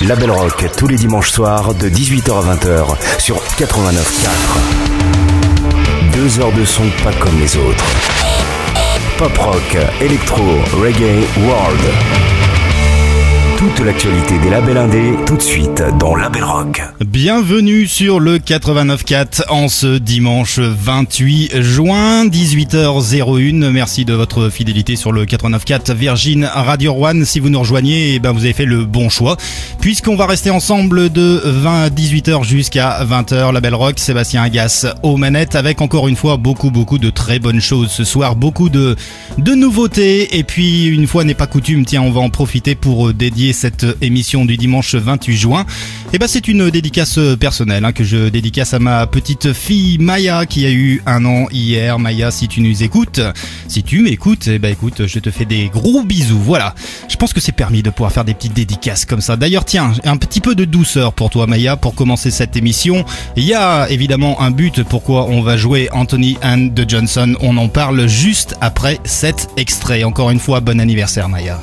Label Rock tous les dimanches soirs de 18h à 20h sur 89.4. 2 heures de son pas comme les autres. Pop rock, électro, reggae, world. Toute l'actualité des labels indés, tout de suite dans Label Rock. Bienvenue sur le 89.4 en ce dimanche 28 juin, 18h01. Merci de votre fidélité sur le 89.4 Virgin Radio One. Si vous nous rejoignez, vous avez fait le bon choix. Puisqu'on va rester ensemble de 18h jusqu'à 20h. Label Rock, Sébastien Agasse aux manettes avec encore une fois beaucoup de très bonnes choses ce soir. Beaucoup de nouveautés. Et puis, une fois n'est pas coutume, tiens, on va en profiter pour dédier cette émission du dimanche 28 juin. C'est une dédicace personnelle que je dédicace à ma petite fille Maya qui a eu 1 an hier. Maya, si tu nous écoutes, si tu m'écoutes, écoute, je te fais des gros bisous. Voilà, je pense que c'est permis de pouvoir faire des petites dédicaces comme ça. D'ailleurs, tiens, un petit peu de douceur pour toi Maya pour commencer cette émission. Il y a évidemment un but pourquoi on va jouer Anthony and the Johnson. On en parle juste après cet extrait. Encore une fois, bon anniversaire Maya.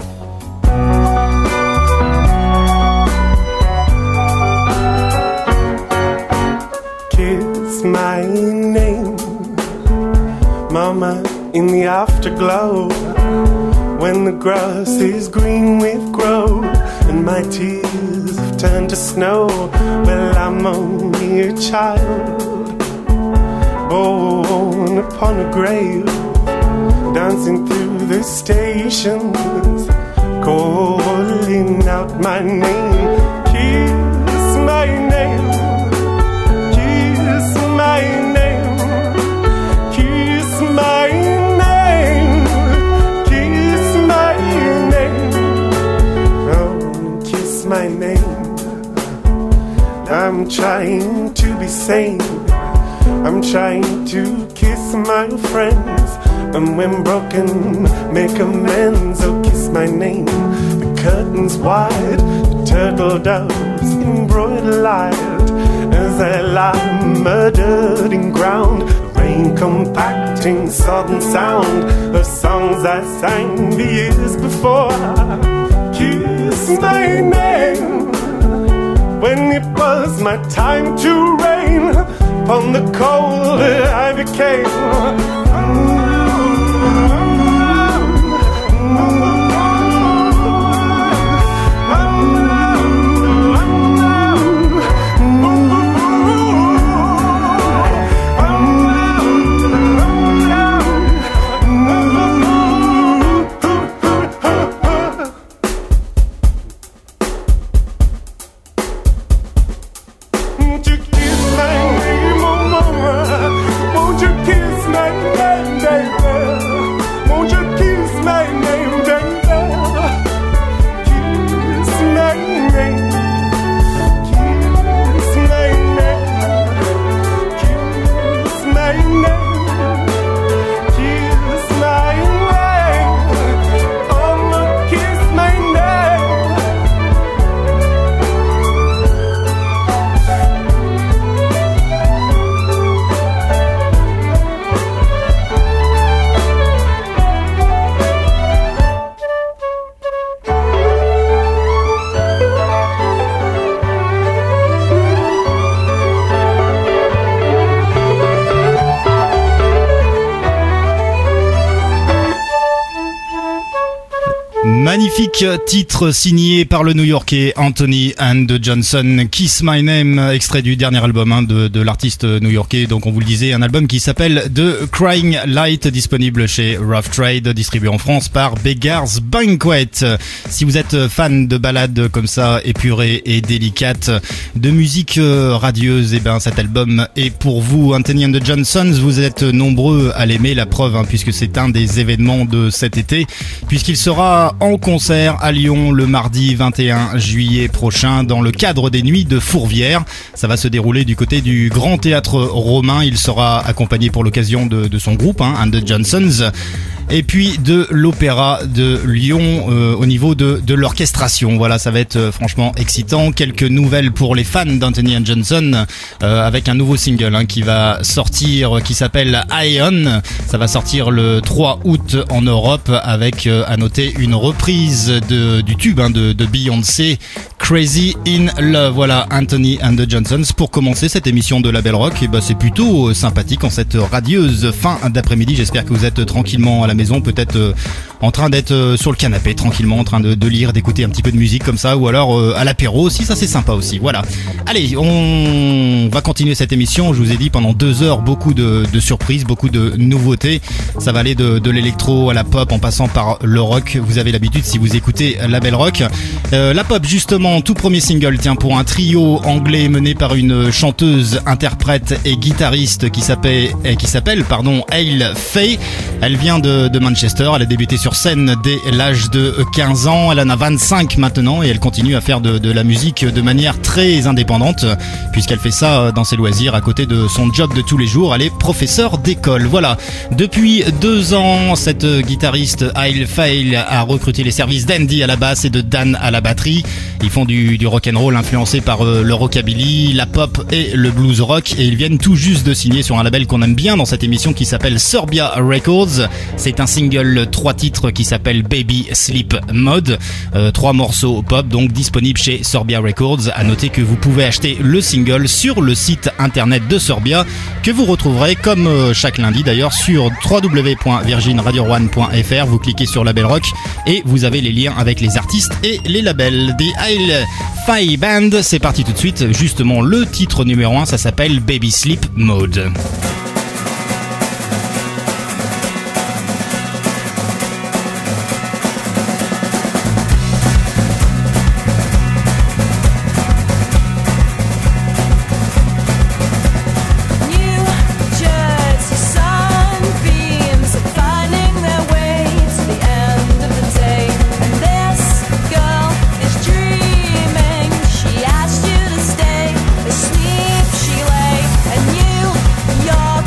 My name, Mama, in the afterglow, when the grass is green with growth and my tears have turned to snow. Well, I'm only a child, born upon a grave, dancing through the stations, calling out my name. Kiss my name, my name, kiss my name, kiss my name, oh, kiss my name. I'm trying to be sane, I'm trying to kiss my friends, and when broken, make amends. Oh, kiss my name. The curtain's wide, the turtle doves embroidered light, as I lie murdered in ground, the rain compacting sodden sound of songs I sang the years before. Kiss my name when it was my time to reign upon the cold I became. Magnifique titre signé par le New-Yorkais Anthony and the Johnson, Kiss My Name, extrait du dernier album de l'artiste new-yorkais. Donc on vous le disait, un album qui s'appelle The Crying Light, disponible chez Rough Trade, distribué en France par Beggars Banquet. Si vous êtes fan de ballades comme ça, épurées et délicates, de musique radieuse, cet album est pour vous. Anthony and the Johnsons, vous êtes nombreux à l'aimer, la preuve, puisque c'est un des événements de cet été, puisqu'il sera en concert à Lyon le mardi 21 juillet prochain dans le cadre des Nuits de Fourvière. Ça va se dérouler du côté du Grand Théâtre Romain. Il sera accompagné pour l'occasion de son groupe, And the Johnsons, et puis de l'Opéra de Lyon au niveau de l'orchestration. Voilà, ça va être franchement excitant. Quelques nouvelles pour les fans d'Anthony & Johnson avec un nouveau single qui va sortir, qui s'appelle Ion. Ça va sortir le 3 août en Europe avec, à noter, une reprise du tube de Beyoncé, Crazy in Love. Voilà, Anthony and the Johnsons pour commencer cette émission de Label Rock. Et bah c'est plutôt sympathique en cette radieuse fin d'après-midi. J'espère que vous êtes tranquillement à la maison, peut-être en train d'être sur le canapé, tranquillement en train de lire, d'écouter un petit peu de musique comme ça, ou alors à l'apéro aussi, ça c'est sympa aussi. Voilà. Allez, on va continuer cette émission. Je vous ai dit pendant 2 heures, beaucoup de surprises, beaucoup de nouveautés. Ça va aller de l'électro à la pop en passant par le rock. Vous avez l'habitude si vous écoutez Label Rock. La pop justement, tout premier single, tiens, pour un trio anglais mené par une chanteuse, interprète et guitariste qui s'appelle Aile Faye. Elle vient de Manchester, elle a débuté sur scène dès l'âge de 15 ans, elle en a 25 maintenant et elle continue à faire de la musique de manière très indépendante puisqu'elle fait ça dans ses loisirs à côté de son job de tous les jours. Elle est professeure d'école. Voilà, depuis 2 ans, cette guitariste Aile Faye a recruté les services d'Andy à la basse et de Dan à la batterie. Ils font du rock'n'roll influencé par le rockabilly, la pop et le blues rock et ils viennent tout juste de signer sur un label qu'on aime bien dans cette émission qui s'appelle Serbia Records. C'est un single 3 titres qui s'appelle Baby Sleep Mode. 3 morceaux pop donc disponibles chez Serbia Records. À noter que vous pouvez acheter le single sur le site internet de Serbia que vous retrouverez comme chaque lundi d'ailleurs sur www.virginradio1.fr. Vous cliquez sur Label Rock et vous avez les liens avec les artistes et les labels. The Aile Faye Band, c'est parti tout de suite. Justement, le titre numéro 1, ça s'appelle Baby Sleep Mode. Sleep, she lay, and you, you're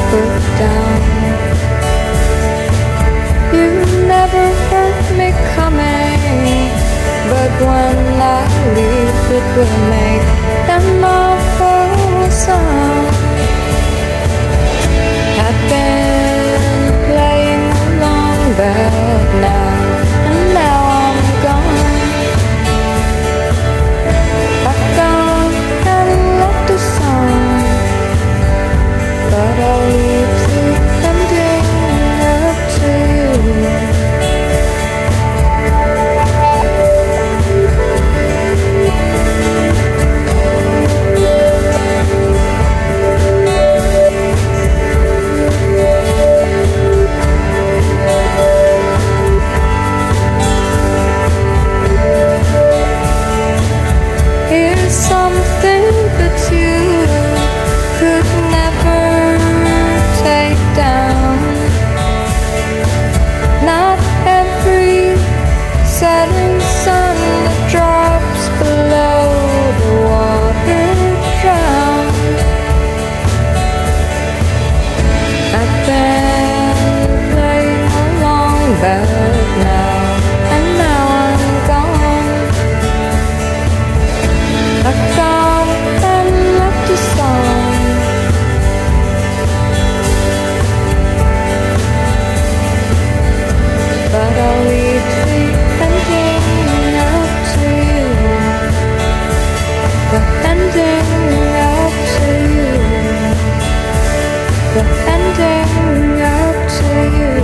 put down. You never heard me coming, but when I leave it will make an awful sound. I've been playing along bell now, and now I'm gone. I've gone and left a song, but I'll leave the ending up to you. Here's something that you could never take down. Not every setting sun that drops below the water drowns. I've been playing along bell now, and now I'm gone. I've gone and left a song, but I'll leave the ending up to you. The ending up to you. The ending up to you.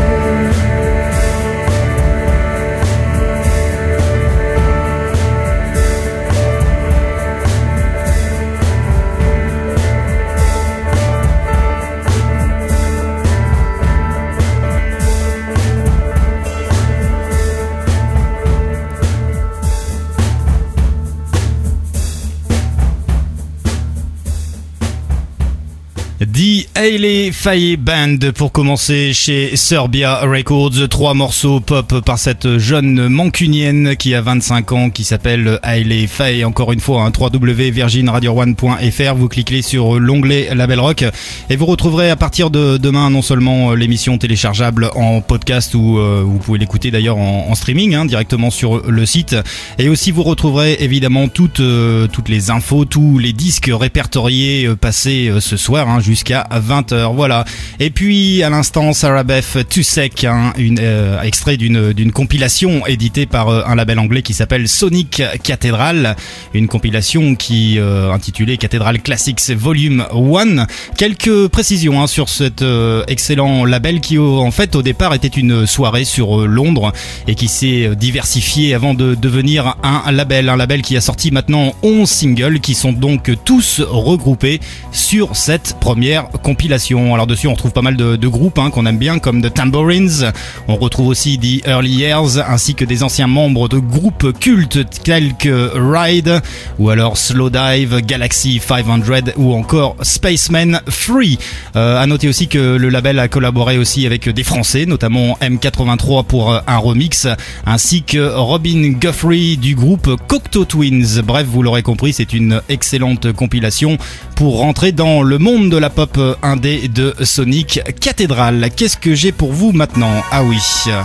The Hayley Faye Band pour commencer chez Serbia Records. 3 morceaux pop par cette jeune mancunienne qui a 25 ans, qui s'appelle Hayley Faye. Encore une fois, www.virginradio1.fr. Vous cliquez sur l'onglet Label Rock et vous retrouverez à partir de demain non seulement l'émission téléchargeable en podcast, ou vous pouvez l'écouter d'ailleurs en streaming directement sur le site, et aussi vous retrouverez évidemment toutes les infos, tous les disques répertoriés passés ce soir jusqu'à 20h. Voilà. Et puis à l'instant, Sarah Beth Tusek, extrait d'une compilation éditée par un label anglais qui s'appelle Sonic Cathedral, une compilation qui intitulée Cathedral Classics Volume 1. Quelques précisions sur cet excellent label qui en fait au départ était une soirée sur Londres et qui s'est diversifié avant de devenir un label qui a sorti maintenant 11 singles qui sont donc tous regroupés sur cette première compilation. Alors dessus on retrouve pas mal de groupes qu'on aime bien, comme The Tambourines. On retrouve aussi The Early Years ainsi que des anciens membres de groupes cultes tels que Ride ou alors Slow Dive, Galaxy 500 ou encore Spaceman Free. À noter aussi que le label a collaboré aussi avec des Français, notamment M83 pour un remix, ainsi que Robin Guthrie du groupe Cocteau Twins. Bref, vous l'aurez compris, c'est une excellente compilation pour rentrer dans le monde de la pop indé de Sonic Cathedral. Qu'est-ce que j'ai pour vous maintenant? Ah oui,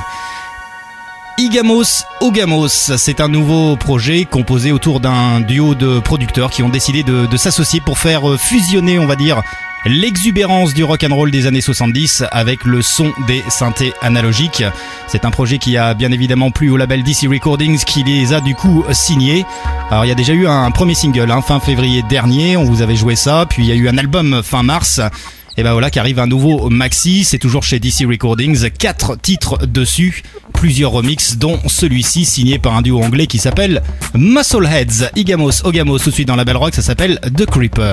Igamos Ogamos, c'est un nouveau projet composé autour d'un duo de producteurs qui ont décidé de s'associer pour faire fusionner, on va dire, l'exubérance du rock'n'roll des années 70 avec le son des synthés analogiques. C'est un projet qui a bien évidemment plu au label DC Recordings qui les a du coup signés. Alors il y a déjà eu un premier single fin février dernier, on vous avait joué ça, puis il y a eu un album fin mars. Et ben voilà qu'arrive un nouveau maxi, c'est toujours chez DC Recordings, 4 titres dessus, plusieurs remixes dont celui-ci signé par un duo anglais qui s'appelle Muscleheads. Igamos Ogamos tout de suite dans la Belle Rock, ça s'appelle The Creeper.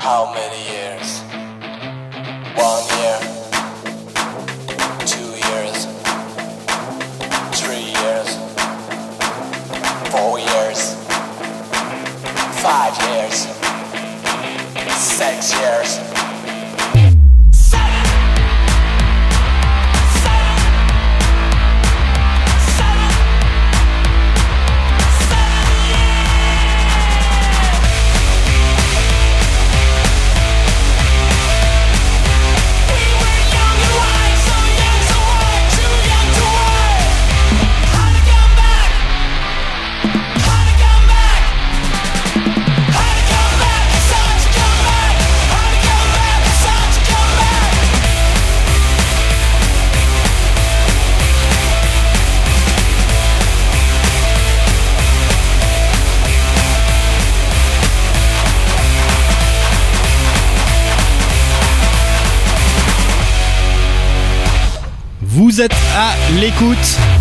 How many years? 1 year, 2 years, 3 years, 4 years, 5 years, 6 years. Vous êtes à l'écoute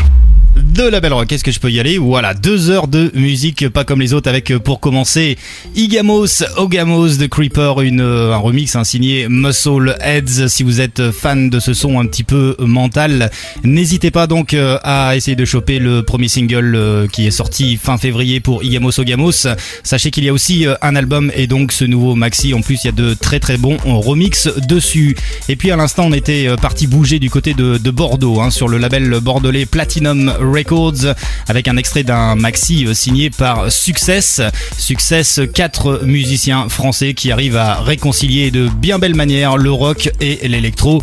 de la Belle Rock. Est-ce que je peux y aller? Voilà, 2 heures de musique pas comme les autres avec pour commencer Igamos Ogamos de Creeper, un remix signé Muscle Heads. Si vous êtes fan de ce son un petit peu mental, n'hésitez pas donc à essayer de choper le premier single qui est sorti fin février pour Igamos Ogamos. Sachez qu'il y a aussi un album et donc ce nouveau maxi. En plus, il y a de très très bons remix dessus. Et puis à l'instant, on était parti bouger du côté de Bordeaux, sur le label bordelais Platinum Records, avec un extrait d'un maxi signé par Success. Success, 4 musiciens français qui arrivent à réconcilier de bien belle manière le rock et l'électro.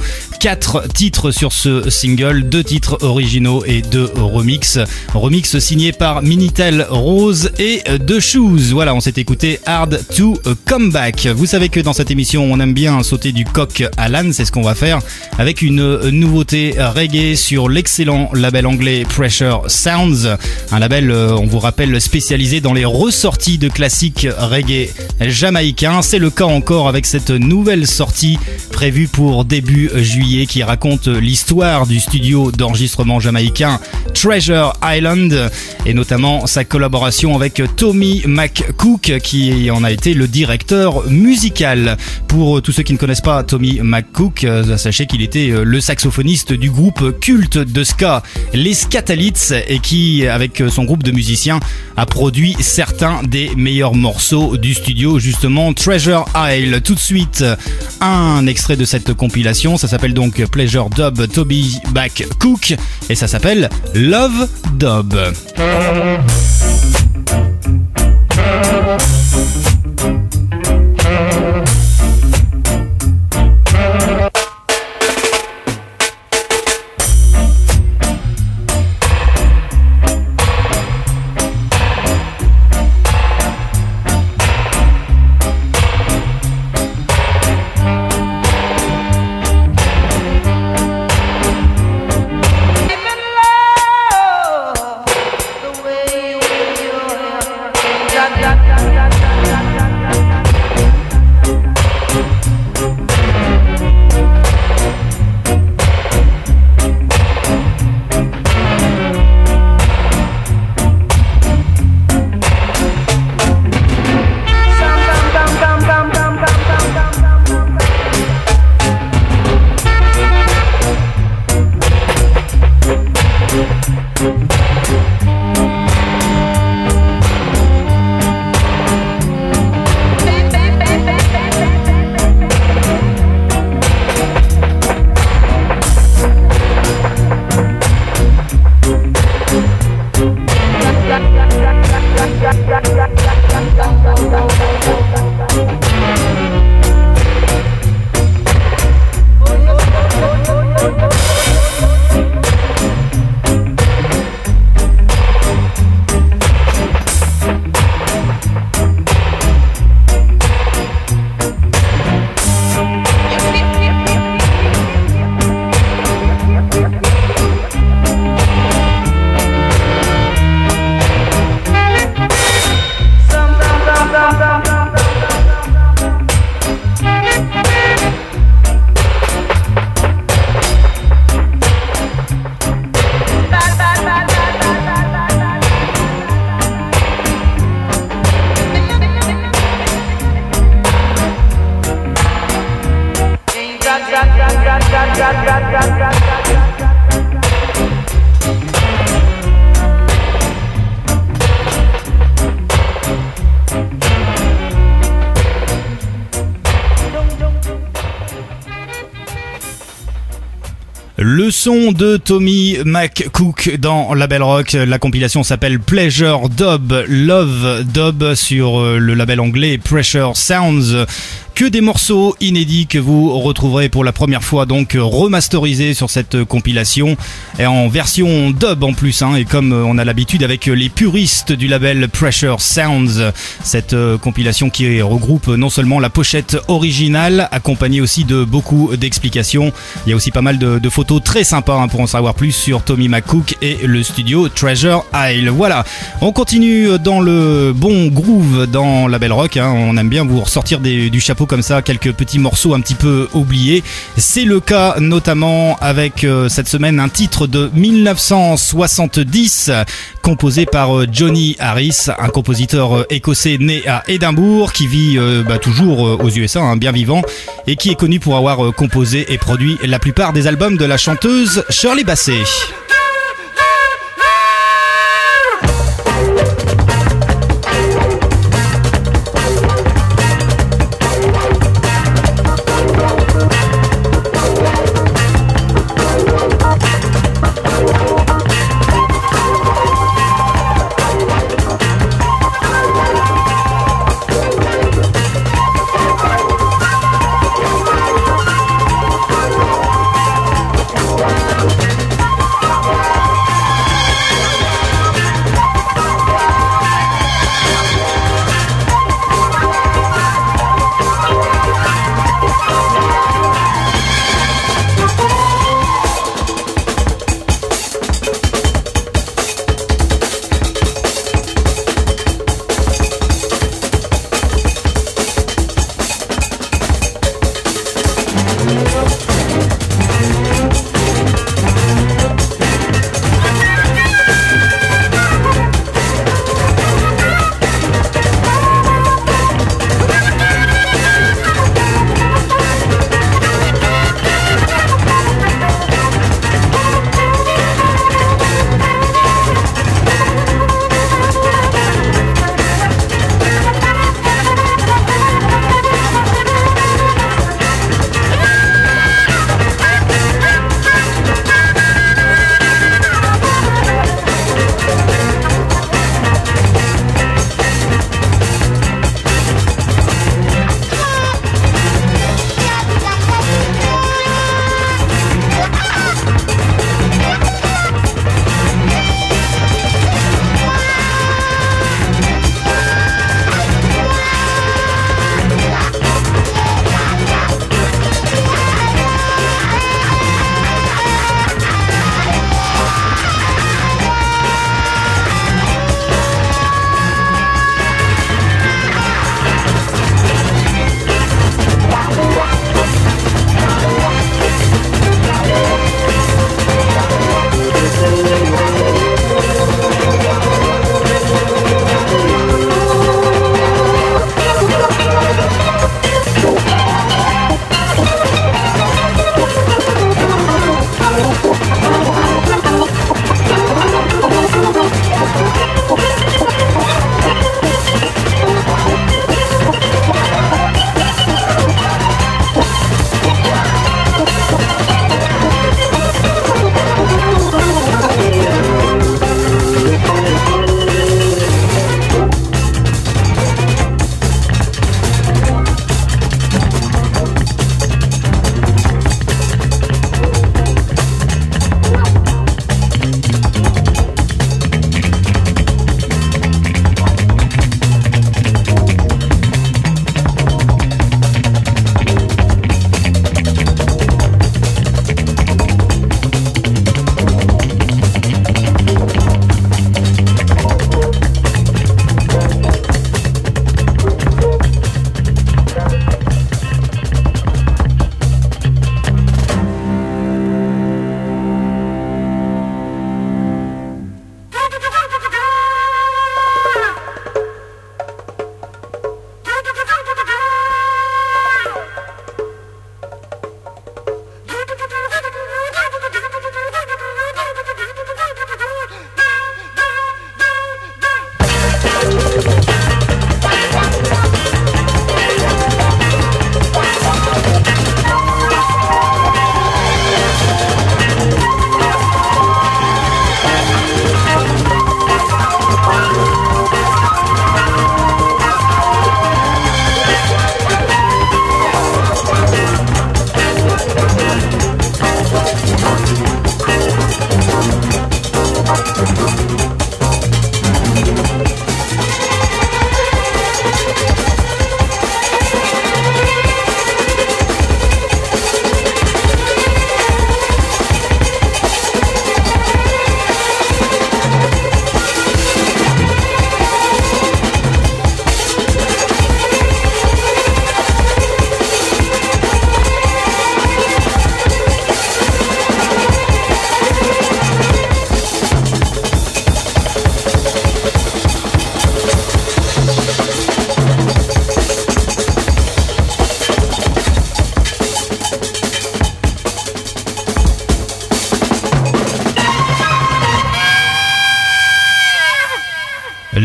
4 titres sur ce single, 2 titres originaux et 2 remix. Remix signé par Minitel Rose et The Shoes. Voilà, on s'est écouté Hard to Come Back. Vous savez que dans cette émission, on aime bien sauter du coq à l'âne. C'est ce qu'on va faire avec une nouveauté reggae sur l'excellent label anglais Pressure Sounds, un label, on vous rappelle, spécialisé dans les ressorties de classiques reggae jamaïcains. C'est le cas encore avec cette nouvelle sortie prévue pour début juillet qui raconte l'histoire du studio d'enregistrement jamaïcain Treasure Island et notamment sa collaboration avec Tommy McCook qui en a été le directeur musical. Pour tous ceux qui ne connaissent pas Tommy McCook, sachez qu'il était le saxophoniste du groupe culte de ska, les Scatalites, et qui, avec son groupe de musiciens, a produit certains des meilleurs morceaux du studio, justement Treasure Isle. Tout de suite, un extrait de cette compilation, ça s'appelle donc Pleasure Dub Toby McCook et ça s'appelle Love Dub. The way you Le son de Tommy McCook dans Label Rock. La compilation s'appelle Pleasure Dub, Love Dub sur le label anglais Pressure Sounds. Que des morceaux inédits que vous retrouverez pour la première fois, donc remasterisés sur cette compilation et en version dub en plus, hein, et comme on a l'habitude avec les puristes du label Pressure Sounds, cette compilation qui regroupe non seulement la pochette originale, accompagnée aussi de beaucoup d'explications. Il y a aussi pas mal de photos très sympas, hein, pour en savoir plus sur Tommy McCook et le studio Treasure Isle. Voilà, on continue dans le bon groove dans Label Rock, hein. On aime bien vous ressortir du chapeau comme ça quelques petits morceaux un petit peu oubliés. C'est le cas notamment avec cette semaine un titre de 1970 composé par Johnny Harris, un compositeur écossais né à Édimbourg qui vit toujours aux USA, hein, bien vivant, et qui est connu pour avoir composé et produit la plupart des albums de la chanteuse Shirley Bassey.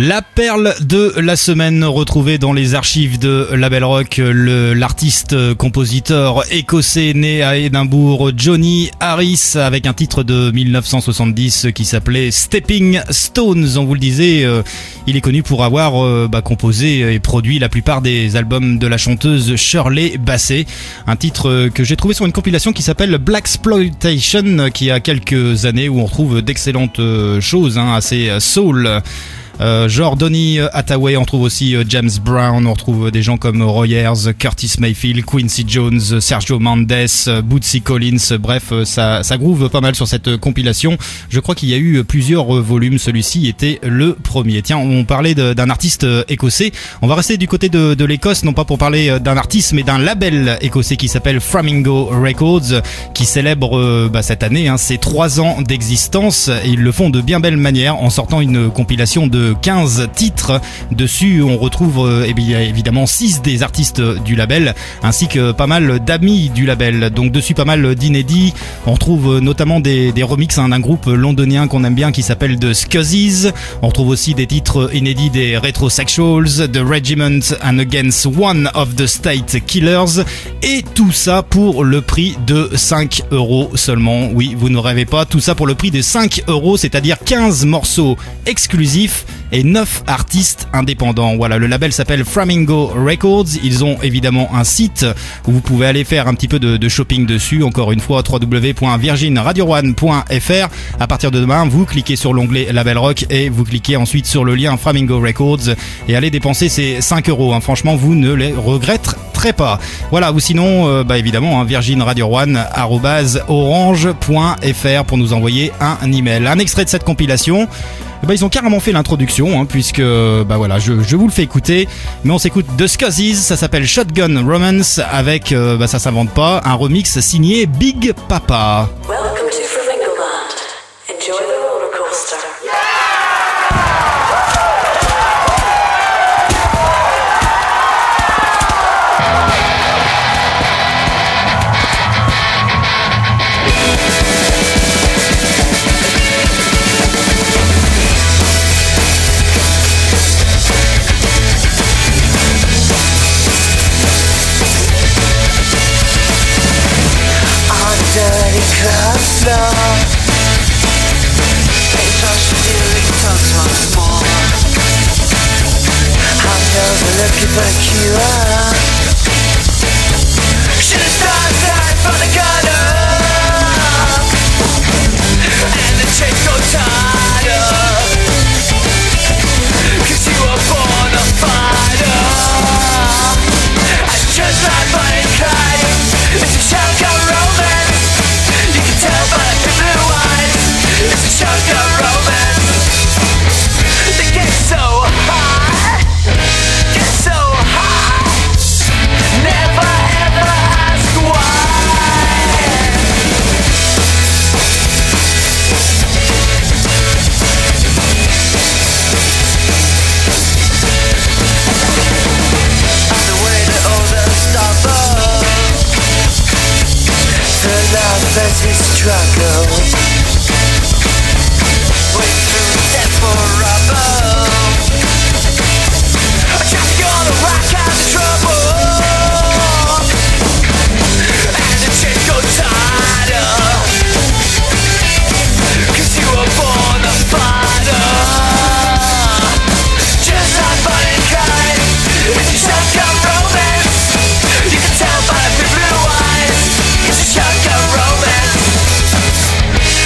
La perle de la semaine retrouvée dans les archives de Label Rock, l'artiste compositeur écossais né à Édimbourg, Johnny Harris, avec un titre de 1970 qui s'appelait Stepping Stones. On vous le disait, il est connu pour avoir composé et produit la plupart des albums de la chanteuse Shirley Bassey. Un titre que j'ai trouvé sur une compilation qui s'appelle Blaxploitation, qui a quelques années, où on retrouve d'excellentes choses, assez soul. Genre Donny Hathaway, on trouve aussi James Brown, on retrouve des gens comme Roy Ayers, Curtis Mayfield, Quincy Jones, Sergio Mendes, Bootsy Collins, bref, ça groove pas mal sur cette compilation. Je crois qu'il y a eu plusieurs volumes, celui-ci était le premier. Tiens, on parlait d'un artiste écossais, on va rester du côté de l'Écosse, non pas pour parler d'un artiste, mais d'un label écossais qui s'appelle Flamingo Records, qui célèbre cette année ses 3 ans d'existence, et ils le font de bien belle manière en sortant une compilation de 15 titres. Dessus on retrouve évidemment 6 des artistes du label ainsi que pas mal d'amis du label, donc dessus pas mal d'inédits. On retrouve notamment des remixes d'un groupe londonien qu'on aime bien qui s'appelle The Scuzzies. On retrouve aussi des titres inédits des Retrosexuals, The Regiment and Against One of the State Killers, et tout ça pour le prix de 5 € seulement. Oui, vous ne rêvez pas, tout ça pour le prix de 5 €, c'est-à-dire 15 morceaux exclusifs et 9 artistes indépendants. Voilà, le label s'appelle Flamingo Records. Ils ont évidemment un site où vous pouvez aller faire un petit peu de shopping dessus. Encore une fois, www.virginradio1.fr. À partir de demain, vous cliquez sur l'onglet Label Rock et vous cliquez ensuite sur le lien Flamingo Records et allez dépenser ces 5 €. Franchement, vous ne les regretterez pas. Voilà, ou sinon, évidemment, virginradio1@orange.fr pour nous envoyer un email. Un extrait de cette compilation. Ils ont carrément fait l'introduction, puisque je vous le fais écouter, mais on s'écoute The Scuzzies, ça s'appelle Shotgun Romance, avec ça s'invente pas, un remix signé Big Papa. Welcome to Flamingo Land. Enjoy the roller coaster. Dirty club floor. They touch the ceiling, touch once more. Hungover, looking for a cure. Should've started from the gutter, and the chick got tighter, 'cause you were born a fighter. And just like Bonnie and Clyde, it's a shotgun romance. You can tell by the blue eyes, it's a shotgun romance. They get so high, never ever ask why. On the way to all the Starbucks, the love versus struggle. Wait through death for rubber. I'm just gonna rock out the trouble. And the chick got tighter, 'cause you were born a fighter. Just like Bonnie and Clyde, it's a shotgun romance. You can tell by the blue eyes, it's a shotgun romance.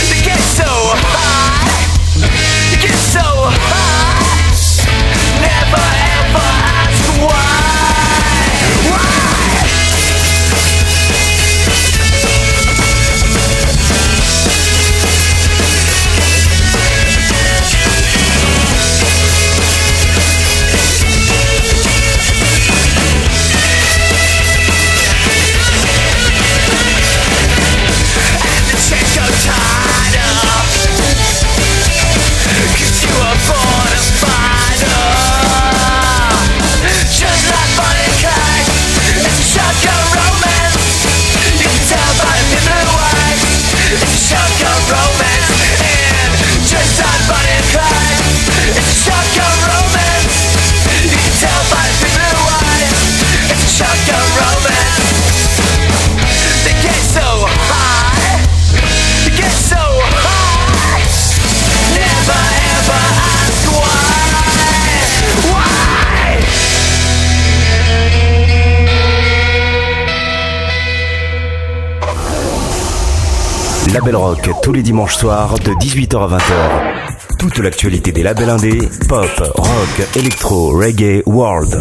Label Rock tous les dimanches soirs de 18h à 20h. Toute l'actualité des labels indés, pop, rock, électro, reggae, world.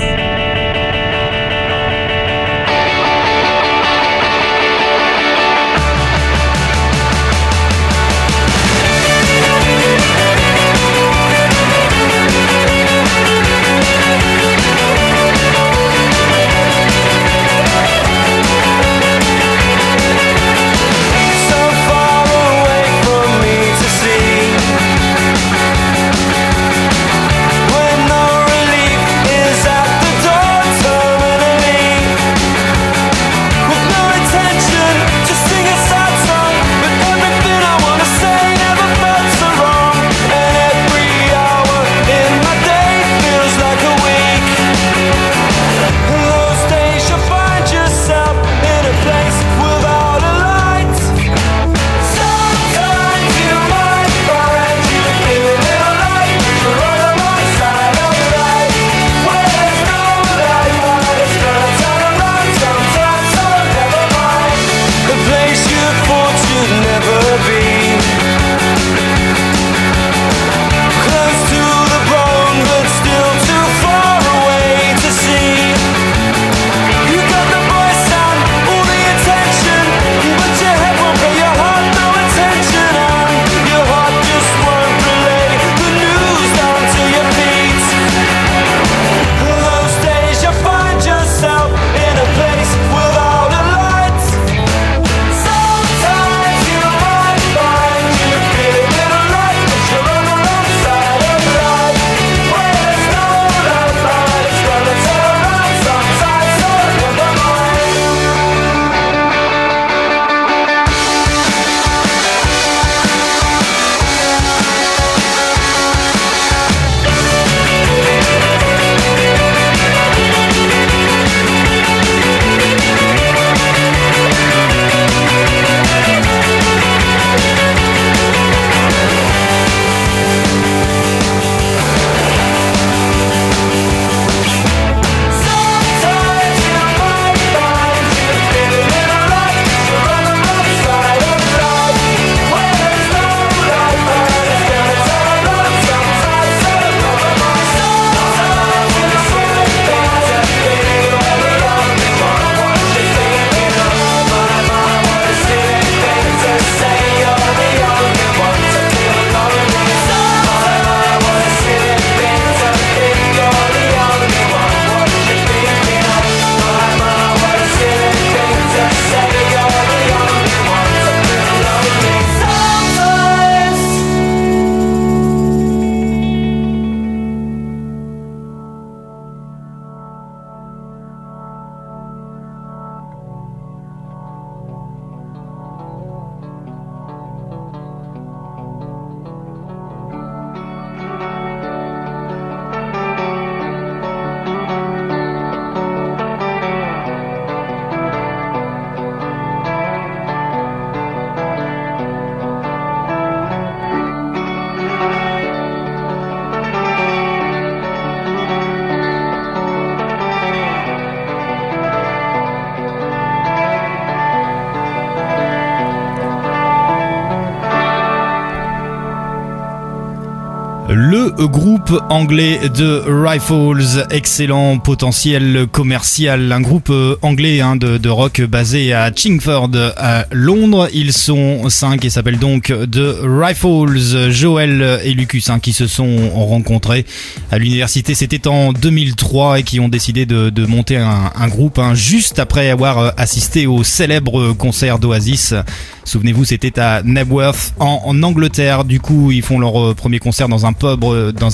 Le groupe anglais de Rifles, excellent potentiel commercial, un groupe anglais de rock basé à Chingford à Londres. Ils sont 5 et s'appellent donc The Rifles. Joel et Lucas qui se sont rencontrés à l'université, c'était en 2003 et qui ont décidé de monter un groupe juste après avoir assisté au célèbre concert d'Oasis. Souvenez-vous, c'était à Knebworth en Angleterre. Du coup, ils font leur premier concert dans un pub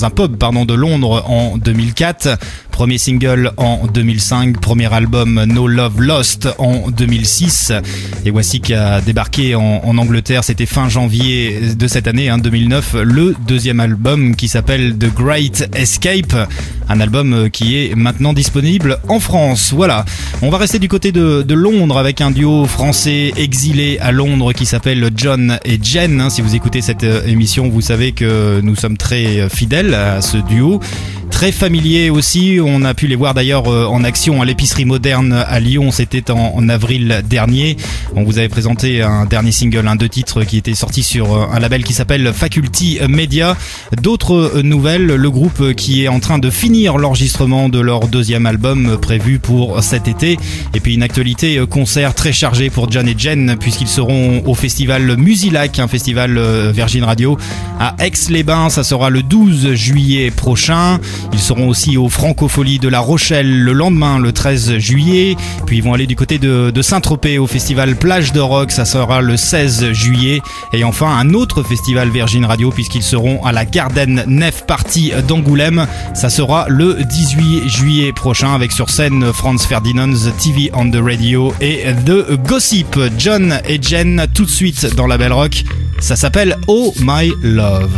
de Londres en 2004. Premier single en 2005, premier album No Love Lost en 2006. Et voici qu'a débarqué en Angleterre, c'était fin janvier de cette année, 2009, le deuxième album qui s'appelle The Great Escape. Un album qui est maintenant disponible en France. Voilà, on va rester du côté de Londres avec un duo français exilé à Londres qui s'appelle John et Jen. Si vous écoutez cette émission, vous savez que nous sommes très fidèles à ce duo. Très familier aussi, On a pu les voir d'ailleurs en action à l'épicerie moderne à Lyon. C'était en avril dernier. On vous avait présenté un dernier single, 2 titres qui étaient sortis sur un label qui s'appelle Faculty Media. D'autres nouvelles, le groupe qui est en train de finir l'enregistrement de leur 2e album prévu pour cet été. Et puis une actualité concert très chargée pour John et Jen puisqu'ils seront au festival Musilac, un festival Virgin Radio à Aix-les-Bains. Ça sera le 12 juillet prochain. Ils seront aussi au Francofolie de La Rochelle le lendemain, le 13 juillet. Puis ils vont aller du côté de Saint-Tropez au festival Plage de Rock. Ça sera le 16 juillet. Et enfin un autre festival Virgin Radio puisqu'ils seront à la Garden Nef Party d'Angoulême. Ça sera le 18 juillet prochain avec sur scène Franz Ferdinand's TV on the Radio et The Gossip. John et Jen tout de suite dans la Belle Rock. Ça s'appelle Oh My Love.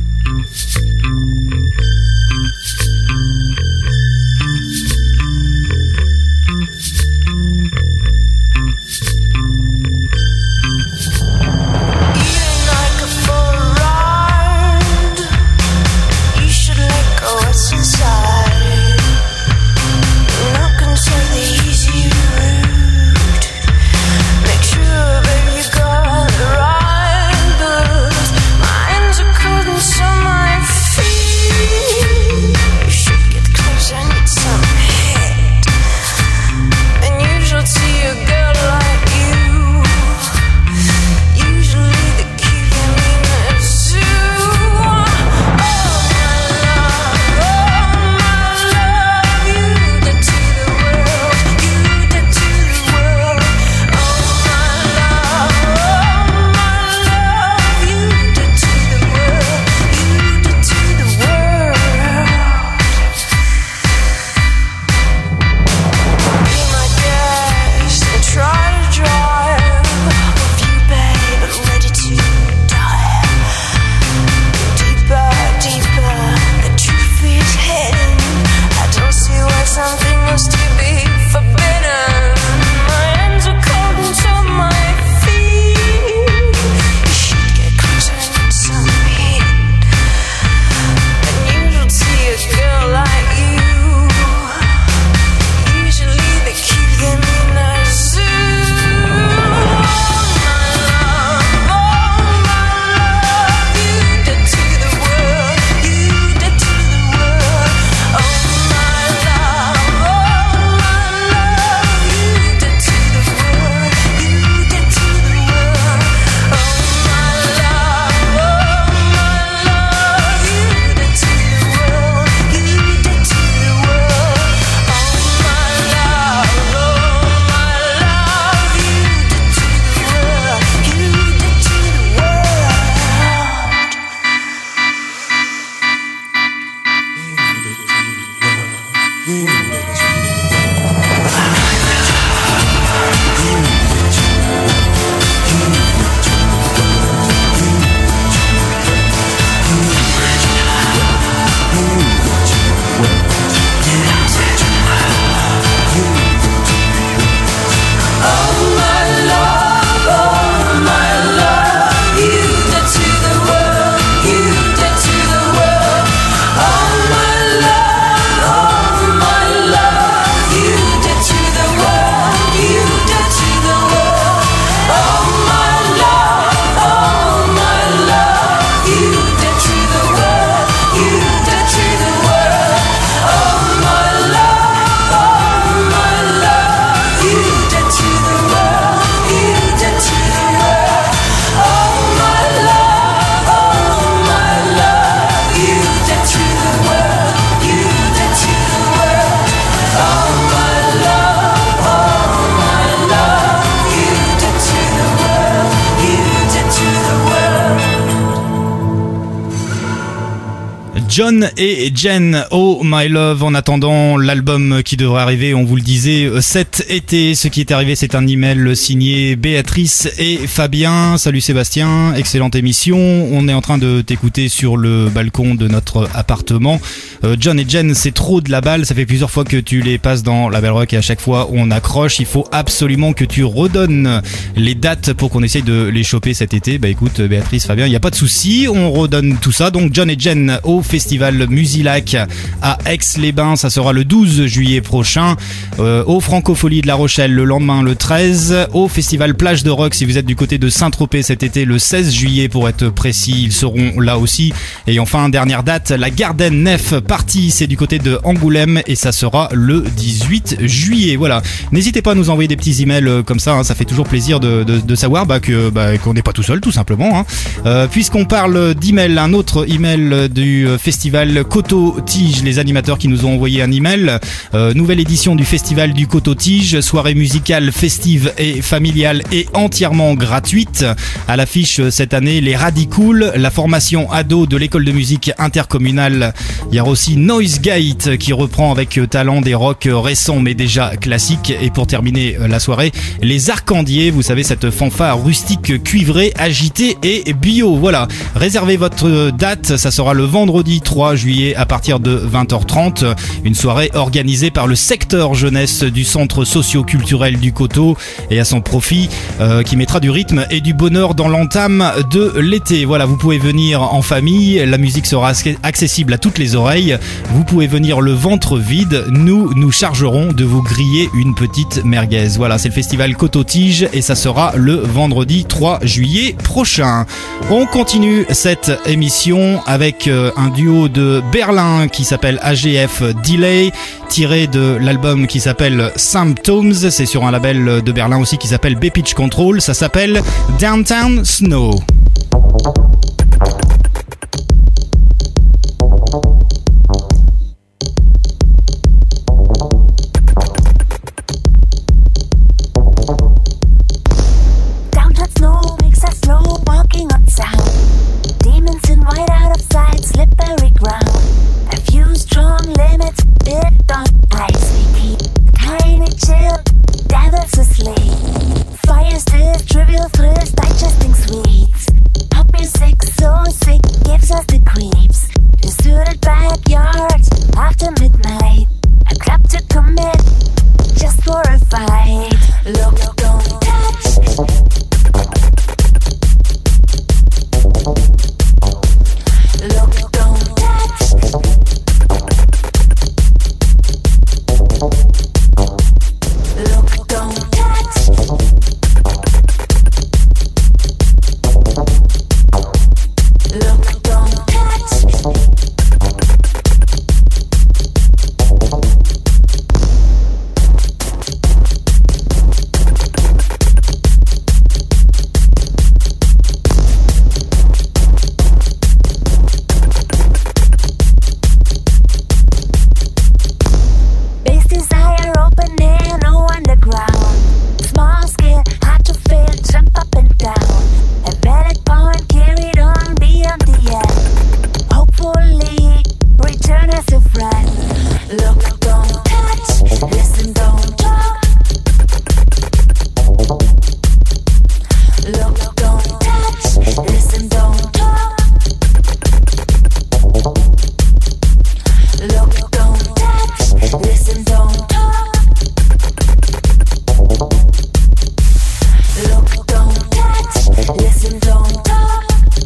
John et Jen, Oh My Love. En attendant l'album qui devrait arriver, on vous le disait, cet été. Ce qui est arrivé, c'est un email signé Béatrice et Fabien. Salut Sébastien, excellente émission. On est en train de t'écouter sur le balcon de notre appartement. John et Jen, c'est trop de la balle. Ça fait plusieurs fois que tu les passes dans la Belle Rock et à chaque fois on accroche. Il faut absolument que tu redonnes les dates pour qu'on essaye de les choper cet été. Bah écoute Béatrice, Fabien, il n'y a pas de souci, on redonne tout ça. Donc John et Jen au festival festival Musilac à Aix-les-Bains. Ça sera le 12 juillet prochain. Au Francofolie de La Rochelle le lendemain, le 13. Au festival Plage de Rock, si vous êtes du côté de Saint-Tropez cet été, le 16 juillet pour être précis, ils seront là aussi. Et enfin, dernière date, la Garden Nef Party, c'est du côté de Angoulême et ça sera le 18 juillet. Voilà. N'hésitez pas à nous envoyer des petits emails comme ça, hein, ça fait toujours plaisir de savoir qu'on n'est pas tout seul, tout simplement. Hein. Puisqu'on parle d'email, un autre email du festival Coteau-Tige, les animateurs qui nous ont envoyé un email. Nouvelle édition du festival du Coteau-Tige, soirée musicale festive et familiale et entièrement gratuite. À l'affiche cette année, les Radicool, la formation ado de l'école de musique intercommunale. Il y a aussi Noise Gate qui reprend avec talent des rocks récents mais déjà classiques. Et pour terminer la soirée, les Arcandiers, vous savez, cette fanfare rustique cuivrée, agitée et bio. Voilà, réservez votre date, ça sera le vendredi 3 juillet à partir de 20h30. Une soirée organisée par le secteur jeunesse du centre socio-culturel du Coteau et à son profit qui mettra du rythme et du bonheur dans l'entame de l'été. Voilà, vous pouvez venir en famille, la musique sera accessible à toutes les oreilles. Vous pouvez venir le ventre vide, nous chargerons de vous griller une petite merguez. Voilà, c'est le festival Coteau-Tige et ça sera le vendredi 3 juillet prochain. On continue cette émission avec un duo de Berlin qui s'appelle AGF Delay, tiré de l'album qui s'appelle Symptoms. C'est sur un label de Berlin aussi qui s'appelle B-Pitch Control. Ça s'appelle Downtown Snow. Downtown snow makes us slow walking on sound. Demons in white out of sight, slippery ground. A few strong limits built on ice. We keep tiny chill, devils asleep. Fire still, trivial thrills, digesting sweets. Pop music so sick, gives us the creeps. Deserted backyards after midnight. A club to commit, just for a fight. Look, don't touch. Look, don't touch. Look, don't touch. Look, don't touch. Base desire, open air, no underground. Small scale, hard to fail, jump up and down. A valid point carried on beyond the end. Hopefully, return as a friend. Look, don't touch, listen, don't talk. Look, don't touch, listen, don't talk. Look, don't touch, listen, don't talk. Look, don't touch, listen, don't talk.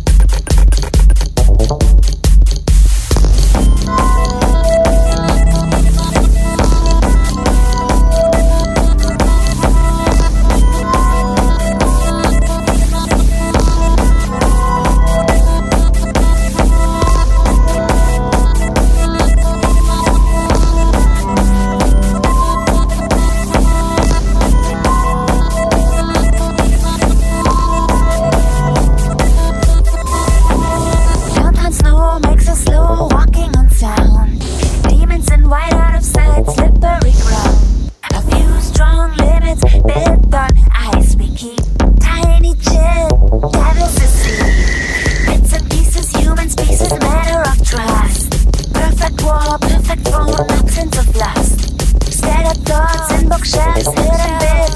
Downtown snow makes us slow walking on sound. Demons in white out of sight, slippery ground. A few strong limits built on ice. We keep tiny chill, devils asleep. Bits and pieces, human species, matter of trust. Perfect war, perfect phone, absence of lust. Scattered thoughts in bookshelves, hidden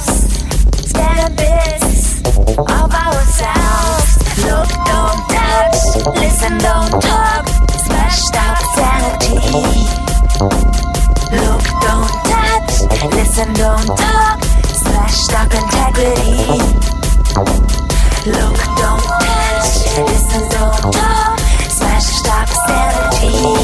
bits of ourselves. Look, don't touch, listen, don't talk. Smashed up sanity. Look, don't touch, listen, don't talk. Smashed up integrity. Look, don't touch, listen, don't talk. Smashed up sanity.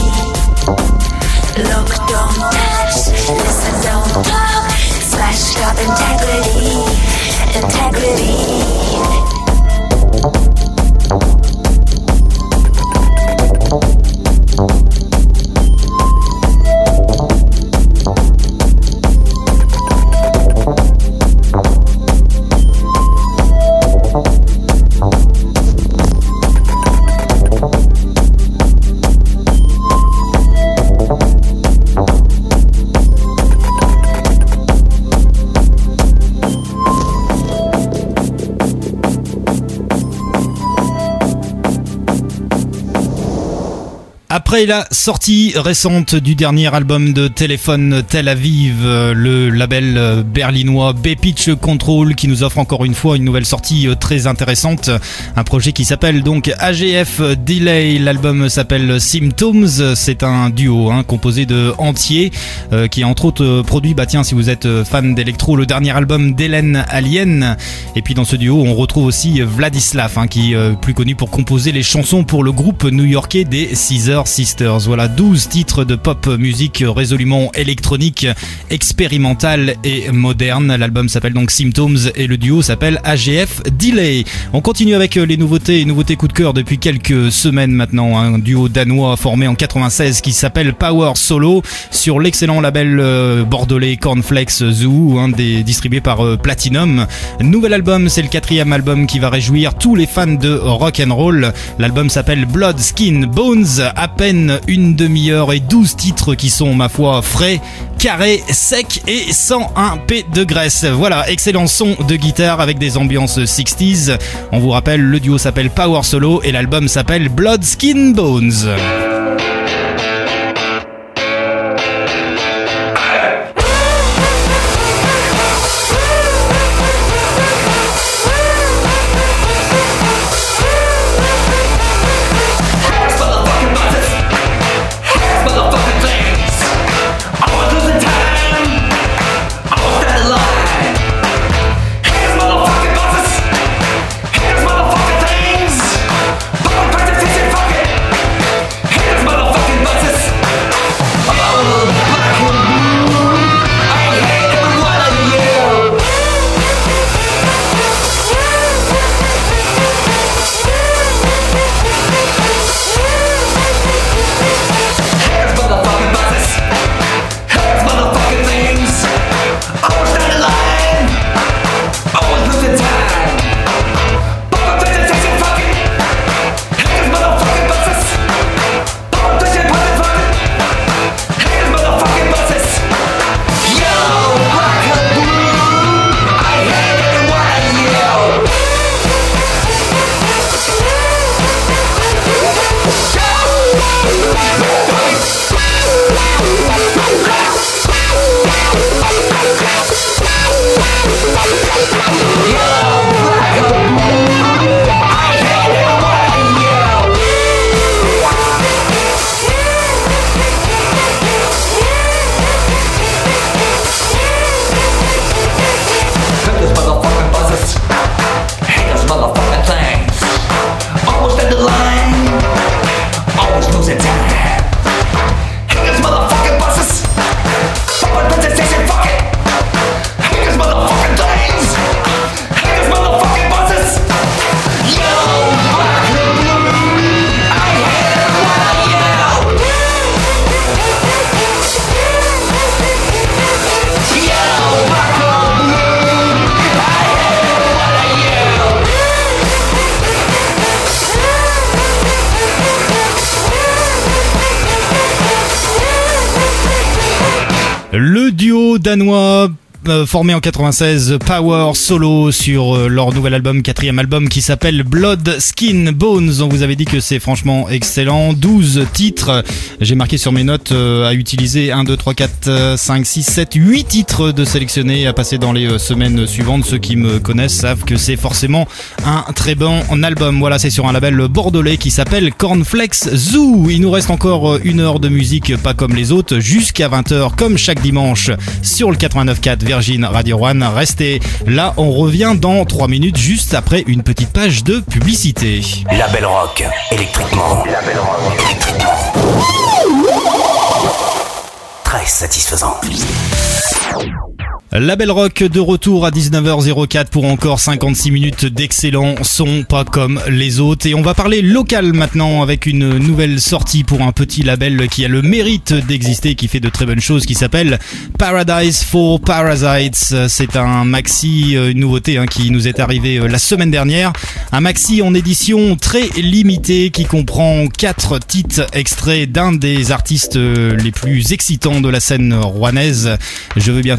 Après la sortie récente du dernier album de Téléphone Tel Aviv, le label berlinois B-Pitch Control qui nous offre encore une fois une nouvelle sortie très intéressante. Un projet qui s'appelle donc AGF Delay. L'album s'appelle Symptoms. C'est un duo composé de Entier qui a entre autres produit, si vous êtes fan d'électro, le dernier album d'Hélène Alien. Et puis dans ce duo, on retrouve aussi Vladislav qui est plus connu pour composer les chansons pour le groupe new-yorkais des Scissor Sisters. Voilà, 12 titres de pop musique résolument électronique, expérimentale et moderne. L'album s'appelle donc Symptoms et le duo s'appelle AGF Delay. On continue avec les nouveautés coup de cœur depuis quelques semaines maintenant. Un duo danois formé en 96 qui s'appelle Power Solo sur l'excellent label bordelais Cornflakes Zoo, distribué par Platinum. Nouvel album, c'est le 4e album qui va réjouir tous les fans de rock and roll. L'album s'appelle Blood, Skin, Bones. À peine une demi-heure et 12 titres qui sont, ma foi, frais, carrés, secs et sans un P de graisse. Voilà, excellent son de guitare avec des ambiances 60s. On vous rappelle, le duo s'appelle Power Solo et l'album s'appelle Blood, Skin, Bones. Le duo danois formé en 96, Power Solo, sur leur nouvel album, 4e album qui s'appelle Blood, Skin, Bones. On vous avait dit que c'est franchement excellent. 12 titres. J'ai marqué sur mes notes à utiliser 1, 2, 3, 4, 5, 6, 7, 8 titres de sélectionnés à passer dans les semaines suivantes. Ceux qui me connaissent savent que c'est forcément un très bon album. Voilà, c'est sur un label bordelais qui s'appelle Cornflakes Zoo. Il nous reste encore 1 heure de musique pas comme les autres jusqu'à 20h comme chaque dimanche sur le 89.4 Virgin Radio One. Restez là, on revient dans 3 minutes juste après une petite page de publicité. Label Rock, électriquement. Label Rock, électriquement. Très satisfaisant. Label Rock de retour à 19h04 pour encore 56 minutes d'excellents sons pas comme les autres. Et on va parler local maintenant avec une nouvelle sortie pour un petit label qui a le mérite d'exister, qui fait de très bonnes choses, qui s'appelle Paradise for Parasites. C'est un maxi, une nouveauté qui nous est arrivée la semaine dernière. Un maxi en édition très limitée qui comprend 4 titres extraits d'un des artistes les plus excitants de la scène rouennaise. Je veux bien sûr parler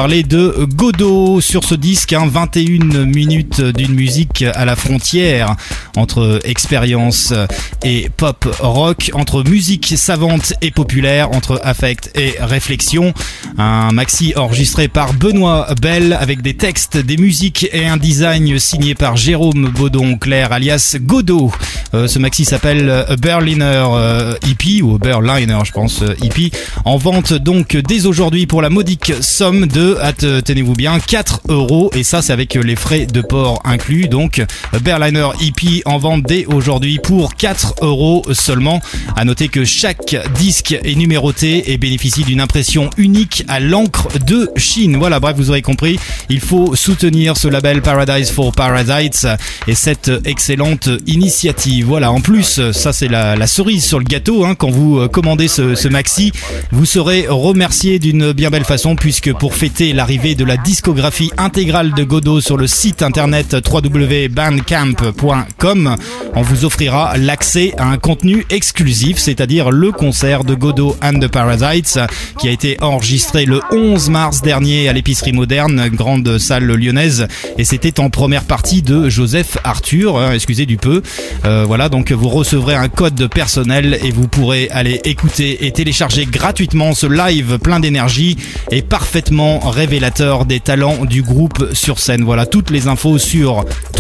parler de Godot sur ce disque, 21 minutes d'une musique à la frontière entre expérience et pop rock, entre musique savante et populaire, entre affect et réflexion. Un maxi enregistré par Benoît Bell avec des textes, des musiques et un design signé par Jérôme Baudon-Clair alias Godot. Ce maxi s'appelle Berliner EP ou Berliner je pense EP, en vente donc dès aujourd'hui pour la modique somme de, tenez-vous bien, 4 € et ça c'est avec les frais de port inclus. Donc Berliner EP en vente dès aujourd'hui pour 4 € seulement. À noter que chaque disque est numéroté et bénéficie d'une impression unique à l'encre de Chine. Voilà, bref, vous aurez compris, il faut soutenir ce label Paradise for Parasites et cette excellente initiative. Voilà, en plus, ça c'est la cerise sur le gâteau, quand vous commandez ce maxi, vous serez remercié d'une bien belle façon, puisque pour fêter l'arrivée de la discographie intégrale de Godot sur le site internet www.bandcamp.com, on vous offrira l'accès à un contenu exclusif, c'est-à-dire le concert de Godot and the Parasites, qui a été enregistré le 11 mars dernier à l'épicerie moderne, grande salle lyonnaise, et c'était en première partie de Joseph Arthur, excusez du peu. Voilà, donc vous recevrez un code personnel et vous pourrez aller écouter et télécharger gratuitement ce live plein d'énergie et parfaitement révélateur des talents du groupe sur scène. Voilà, toutes les infos sur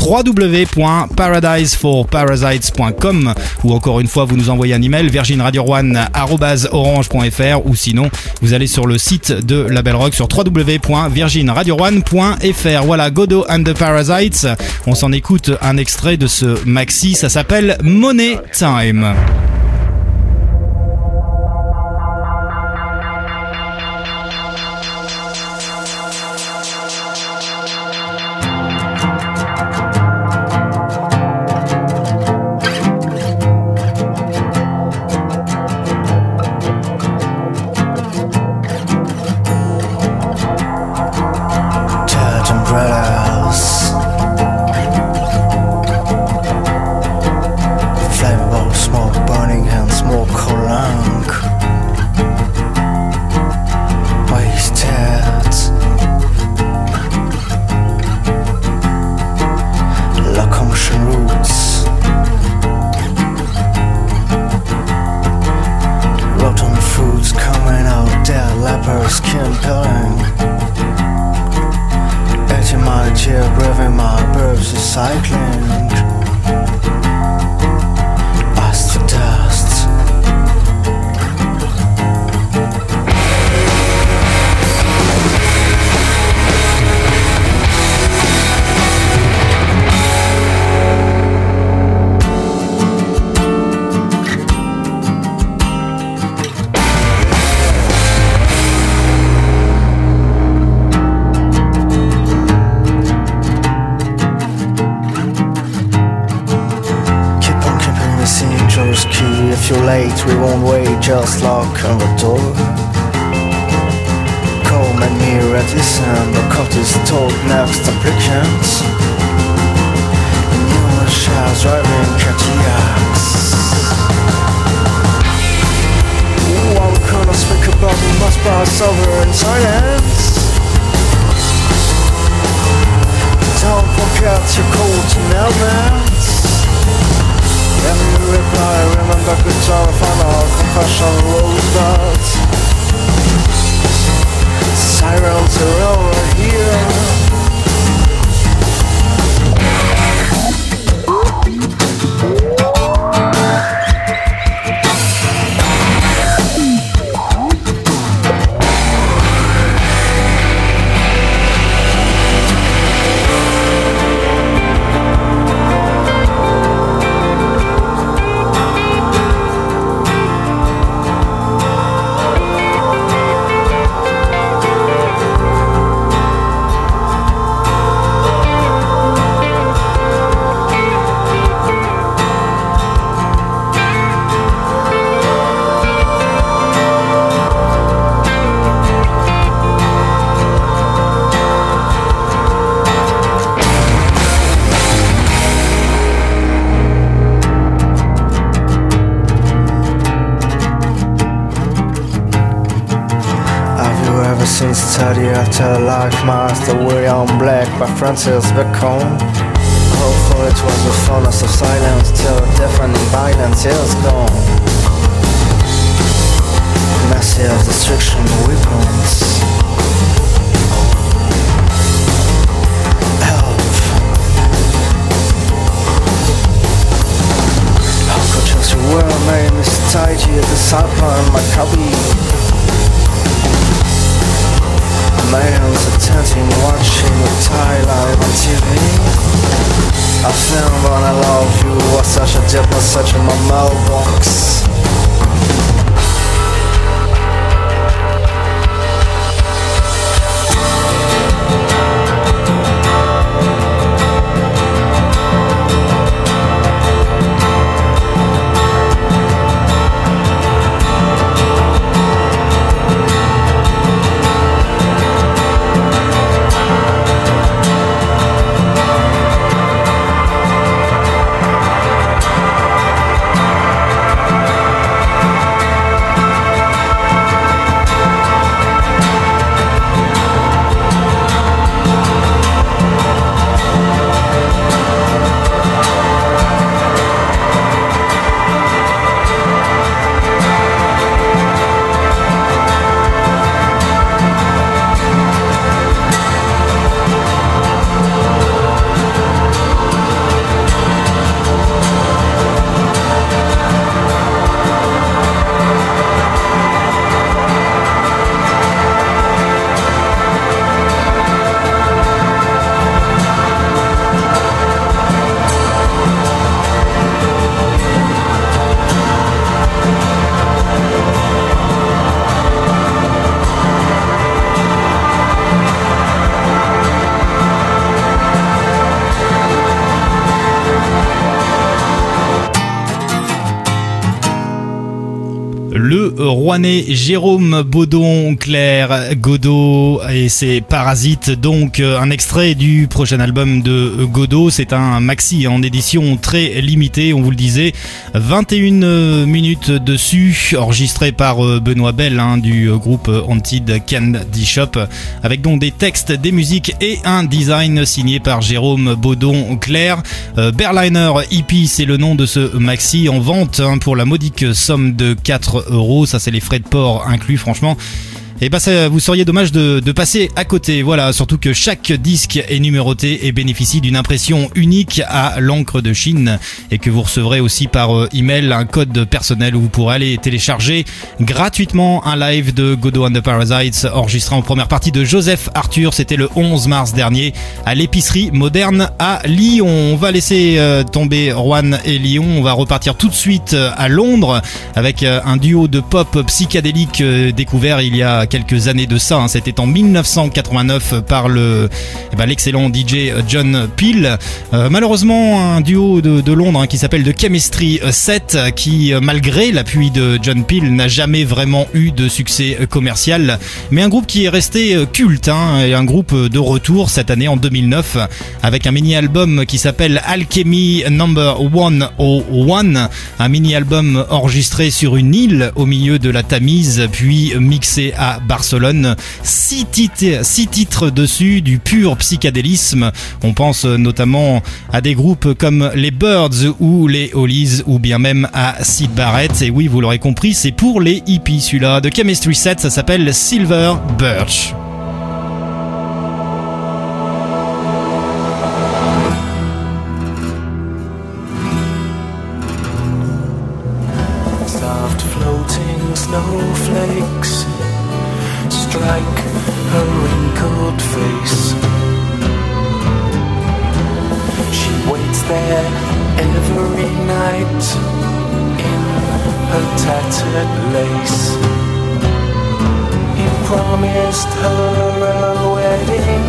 www.paradiseforparasites.com ou encore une fois vous nous envoyez un email virginradio1@orange.fr ou sinon vous allez sur le site de Label Rock sur www.virginradio1.fr. Voilà, Godot and the Parasites. On s'en écoute un extrait de ce maxi, ça s'appelle Money Time. We won't wait, just lock on the door. Call my mirror December, cut his talk next applicants. New shares driving Cadillacs. What we cannot speak about, we must pass over in silence. Don't forget your cold elements. Every reply, remember guitar, final confession, rosebuds. Sirens are over here. Study Afterlife, Master William Black by Francis Bacon. Hopeful it was the fullness of silence till deafening violence is gone. Massive destruction weapons. Help. How could just you were made mistidy a disciple in my copy? Millions attending, watching the twilight on TV. I film when I love you was such a dip, was such in my mailbox. Rouennais Jérôme Baudon-Claire Godot et ses Parasites, donc un extrait du prochain album de Godot. C'est un maxi en édition très limitée, on vous le disait, 21 minutes dessus, enregistré par Benoît Bell du groupe Haunted Candy Shop, avec donc des textes, des musiques et un design signé par Jérôme Baudon-Claire. Berliner EP, c'est le nom de ce maxi, en vente pour la modique somme de 4 €. Ça, c'est les frais de port inclus, franchement. Et bah ça, vous seriez dommage de passer à côté, voilà, surtout que chaque disque est numéroté et bénéficie d'une impression unique à l'encre de Chine, et que vous recevrez aussi par email un code personnel où vous pourrez aller télécharger gratuitement un live de Godot and the Parasites enregistré en première partie de Joseph Arthur. C'était le 11 mars dernier à l'épicerie moderne à Lyon. On va laisser tomber Rouen et Lyon, on va repartir tout de suite à Londres avec un duo de pop psychédélique découvert il y a quelques années de ça, c'était en 1989 par l'excellent DJ John Peel. Malheureusement, un duo de Londres qui s'appelle The Chemistry Set, qui malgré l'appui de John Peel n'a jamais vraiment eu de succès commercial, mais un groupe qui est resté culte, et un groupe de retour cette année en 2009 avec un mini-album qui s'appelle Alchemy Number 101, un mini-album enregistré sur une île au milieu de la Tamise puis mixé à Barcelone. 6 titres dessus, du pur psychédélisme. On pense notamment à des groupes comme les Birds ou les Hollies ou bien même à Syd Barrett. Et oui, vous l'aurez compris, c'est pour les hippies celui-là. De Chemistry Set, ça s'appelle Silver Birch. Soft floating snowflakes strike her wrinkled face. She waits there every night in her tattered lace. He promised her a wedding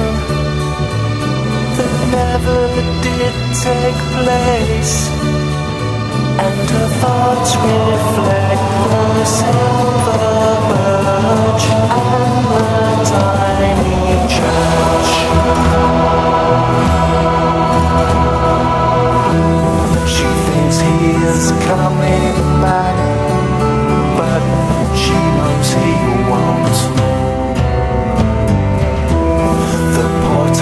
that never did take place, and her thoughts reflect the silver birch and the tiny church. She thinks he is coming back, but she knows he won't.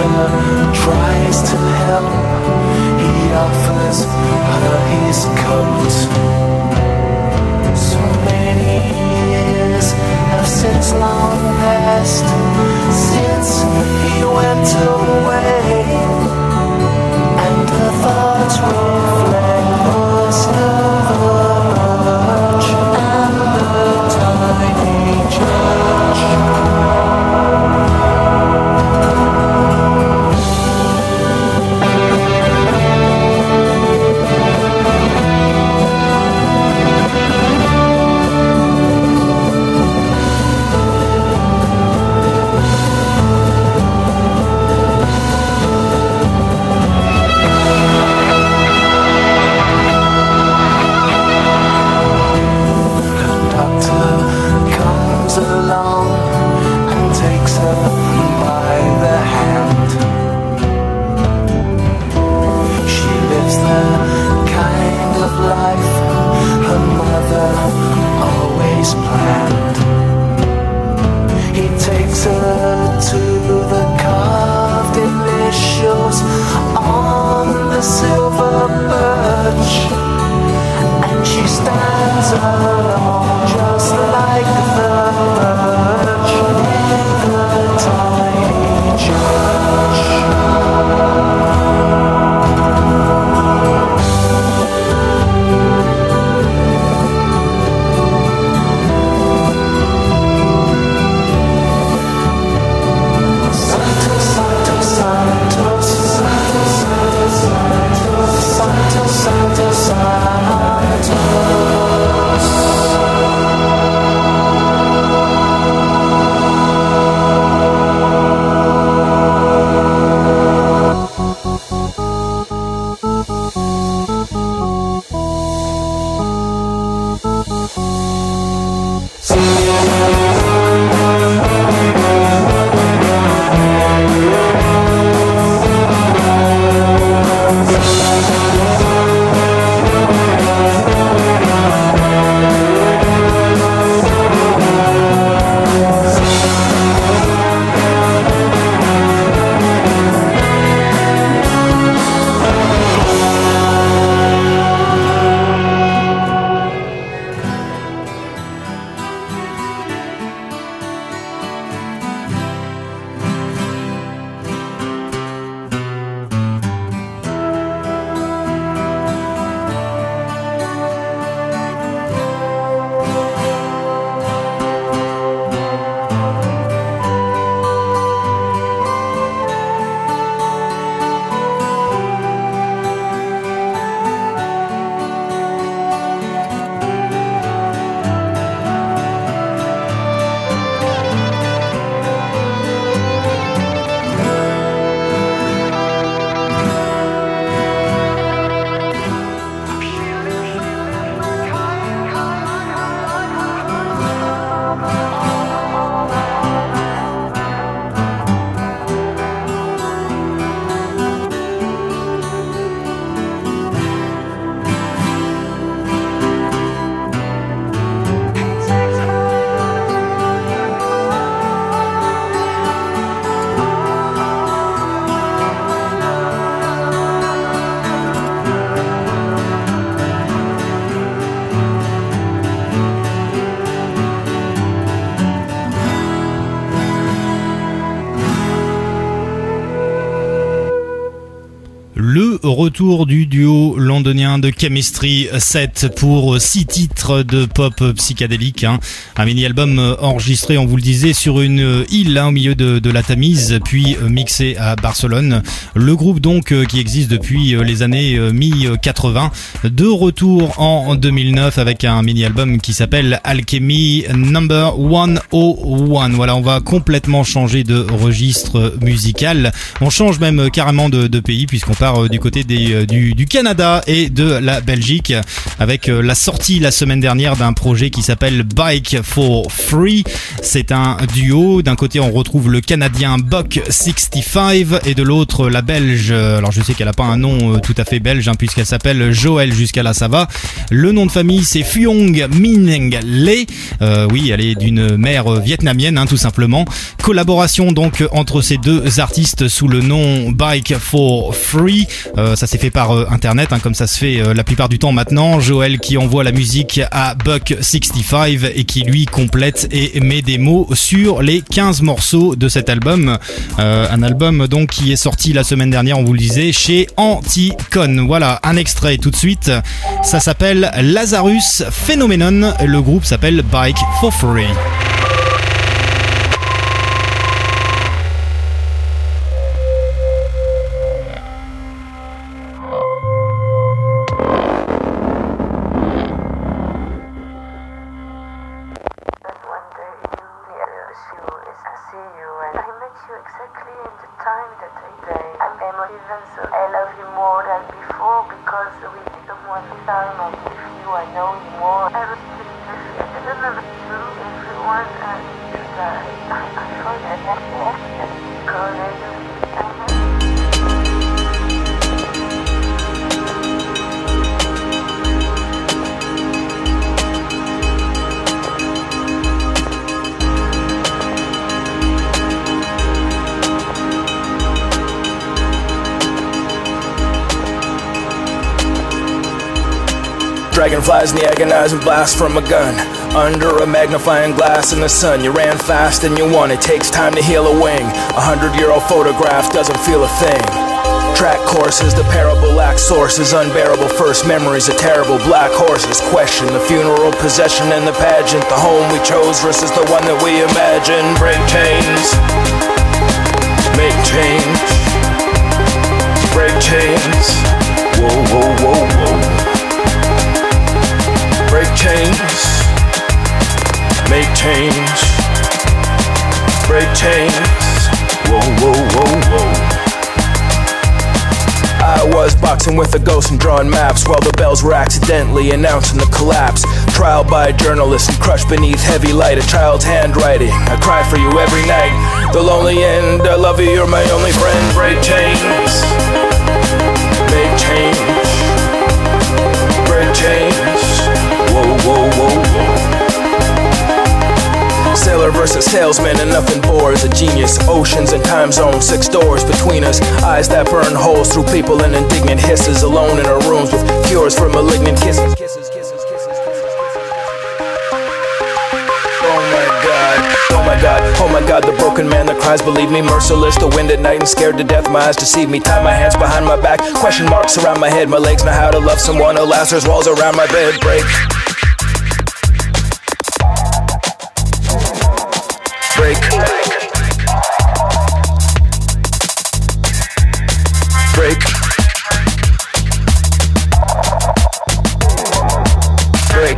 doctor tries to help. He offers her his coat. So many years have since long passed since he went away, and her thoughts reflect the birch and the tiny church. Retour du duo londonien de Chemistry 7 pour 6 titres de pop psychédélique, un mini-album enregistré, on vous le disait, sur une île au milieu de la Tamise, puis mixé à Barcelone. Le groupe donc qui existe depuis les années mi-80, de retour en 2009 avec un mini-album qui s'appelle Alchemy Number 101. Voilà, on va complètement changer de registre musical, on change même carrément de pays puisqu'on part du côté côté du Canada et de la Belgique avec la sortie la semaine dernière d'un projet qui s'appelle Bike for Free. C'est un duo. D'un côté, on retrouve le Canadien Buck65 et de l'autre, la Belge. Alors, je sais qu'elle a pas un nom tout à fait belge puisqu'elle s'appelle Joël. Jusqu'à là, ça va. Le nom de famille, c'est Phuong Minh Le. Oui, elle est d'une mère vietnamienne, tout simplement. Collaboration donc entre ces deux artistes sous le nom Bike for Free. Ça s'est fait par internet, comme ça se fait la plupart du temps maintenant. Joël qui envoie la musique à Buck65 et qui lui complète et met des mots sur les 15 morceaux de cet album. Un album donc qui est sorti la semaine dernière, on vous le disait, chez Anticon. Voilà, un extrait tout de suite. Ça s'appelle Lazarus Phenomenon. Le groupe s'appelle Bike for Free. Dragonflies in the agonizing blast from a gun. Under a magnifying glass in the sun. You ran fast and you won. It takes time to heal a wing. 100-year-old photograph doesn't feel a thing. Track courses, the parable lacks sources. Unbearable first memories of terrible black horses. Question the funeral possession and the pageant. The home we chose versus the one that we imagine. Break chains. Make change. Break chains. Whoa, whoa, whoa, whoa. Break chains, make change. Break chains, whoa, whoa, whoa, whoa. I was boxing with a ghost and drawing maps while the bells were accidentally announcing the collapse. Trial by journalists and crushed beneath heavy light. A child's handwriting, I cry for you every night. The lonely end, I love you, you're my only friend. Break chains, make change. Break chains. Whoa, whoa, whoa, whoa. Sailor versus salesman and nothing bores. A genius, oceans and time zones, 6 doors between us. Eyes that burn holes through people and indignant hisses. Alone in our rooms with cures for malignant kisses. Oh my God, the broken man that cries, believe me, merciless. The wind at night and scared to death, my eyes deceive me. Tie my hands behind my back, question marks around my head. My legs know how to love someone, alas there's walls around my bed. Break. Break. Break. Break.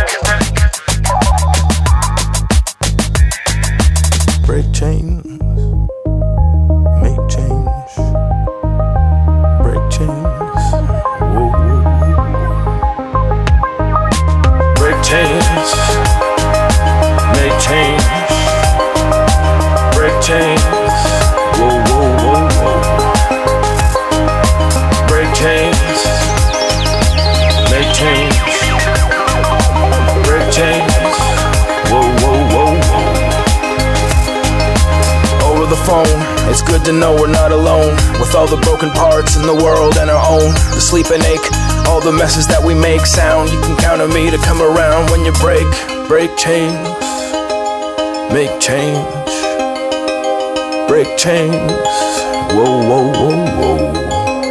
Break chains, make change. Break chains, whoa, whoa, whoa. Break chains, make change. Break chains, whoa, whoa, whoa, whoa. Break chains, make change. Break chains, whoa, whoa, whoa, whoa. Over the phone, it's good to know we're not alone. With all the broken parts in the world and our own. The sleep and ache, all the messes that we make sound. You can count on me to come around when you break. Break chains, make change. Break chains, whoa, whoa, whoa, whoa.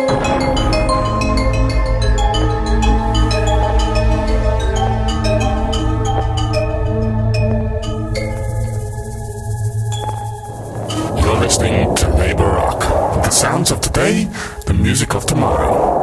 You're listening to Labor Rock. The sounds of today, the music of tomorrow.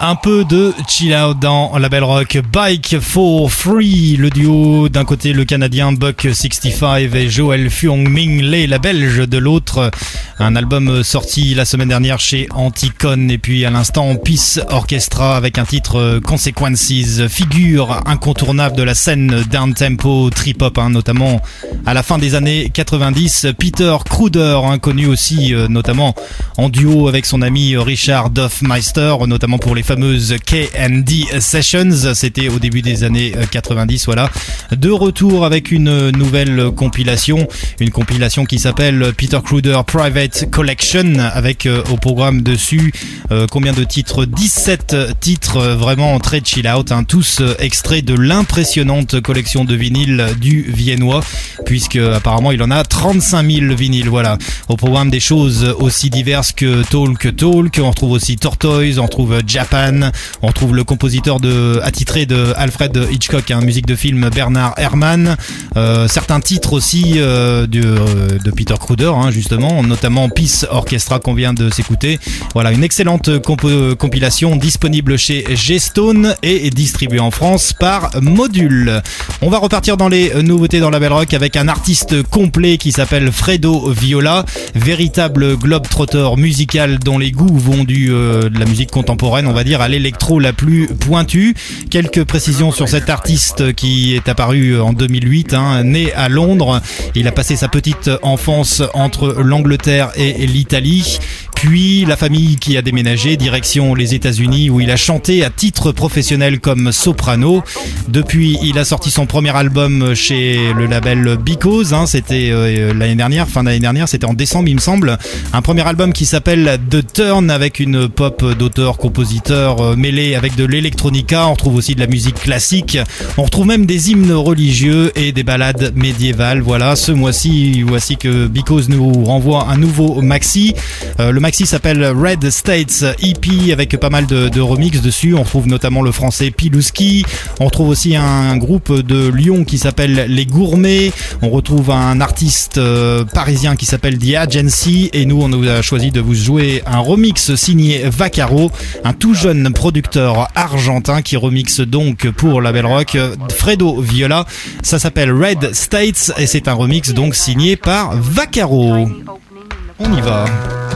Un peu de chill out dans la belle rock. Bike for Free, le duo d'un côté le Canadien Buck 65 et Joel Fuong Ming Lei, la Belge de l'autre. Un album sorti la semaine dernière chez Anticon, et puis à l'instant Peace Orchestra avec un titre Consequences, figure incontournable de la scène down-tempo trip-hop, notamment à la fin des années 90. Peter Kruder, connu aussi notamment en duo avec son ami Richard Duffmeister, notamment pour les fameuses K&D Sessions. C'était au début des années 90, voilà. De retour avec une nouvelle compilation, une compilation qui s'appelle Peter Kruder Private Collection, avec au programme dessus combien de titres? 17 titres vraiment très chill out, tous extraits de l'impressionnante collection de vinyles du Viennois, puisque apparemment il en a 35 000 vinyles, voilà. Au programme des choses aussi diverses que Talk, on retrouve aussi Tortoise, on retrouve Japan, on retrouve le compositeur attitré de Alfred Hitchcock, musique de film Bernard Herrmann, certains titres aussi de Peter Kruder, justement, notamment Peace Orchestra qu'on vient de s'écouter. Voilà, une excellente compilation disponible chez G-Stone et distribuée en France par Module. On va repartir dans les nouveautés dans la Belle Rock avec un artiste complet qui s'appelle Fredo Viola, véritable globe-trotter musical dont les goûts vont de la musique contemporaine, on va dire, à l'électro la plus pointue. Quelques précisions sur cet artiste qui est apparu en 2008, né à Londres. Il a passé sa petite enfance entre l'Angleterre et l'Italie, puis la famille qui a déménagé direction les États-Unis, où il a chanté à titre professionnel comme soprano. Depuis, il a sorti son premier album chez le label Because, c'était l'année dernière, fin d'année dernière, c'était en décembre il me semble. Un premier album qui s'appelle The Turn, avec une pop d'auteur-compositeur mêlée avec de l'électronica. On retrouve aussi de la musique classique, on retrouve même des hymnes religieux et des ballades médiévales. Voilà, ce mois-ci, voici que Because nous renvoie un nouveau maxi. Le maxi s'appelle Red States EP, avec pas mal de remix dessus. On retrouve notamment le français Pilouski, on retrouve aussi un groupe de Lyon qui s'appelle Les Gourmets, on retrouve un artiste parisien qui s'appelle The Agency, et nous on nous a choisi de vous jouer un remix signé Vaccaro, un tout jeune producteur argentin qui remixe donc pour la Belle Rock Fredo Viola. Ça s'appelle Red States et c'est un remix donc signé par Vaccaro. On y va.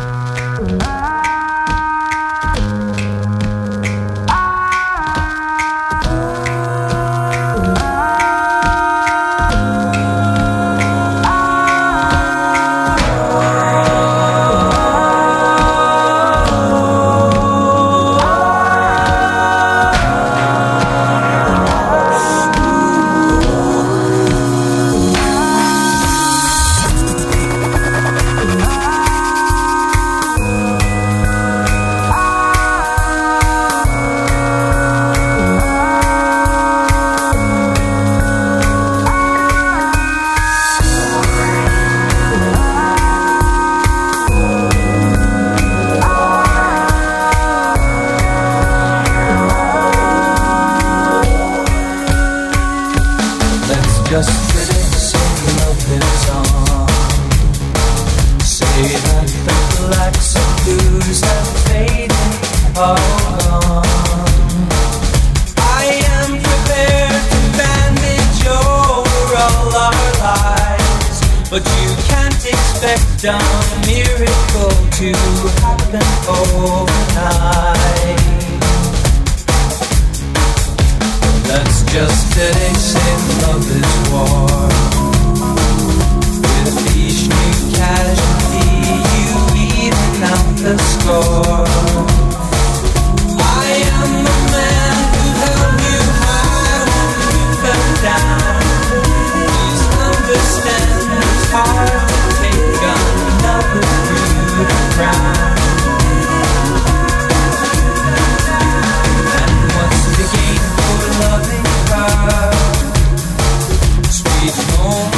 But you can't expect a miracle to happen overnight. Let's just today say love is war. With each new casualty you even out the score. I am the man who held you high when you fell down. Please understand it's hard to take another through the ground. And what's the gain for loving her? Sweet home.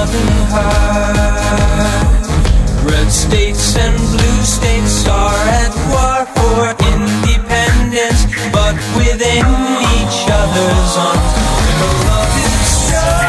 southern heart. Red states and blue states are at war for independence, but within each other's arms, the love is strong.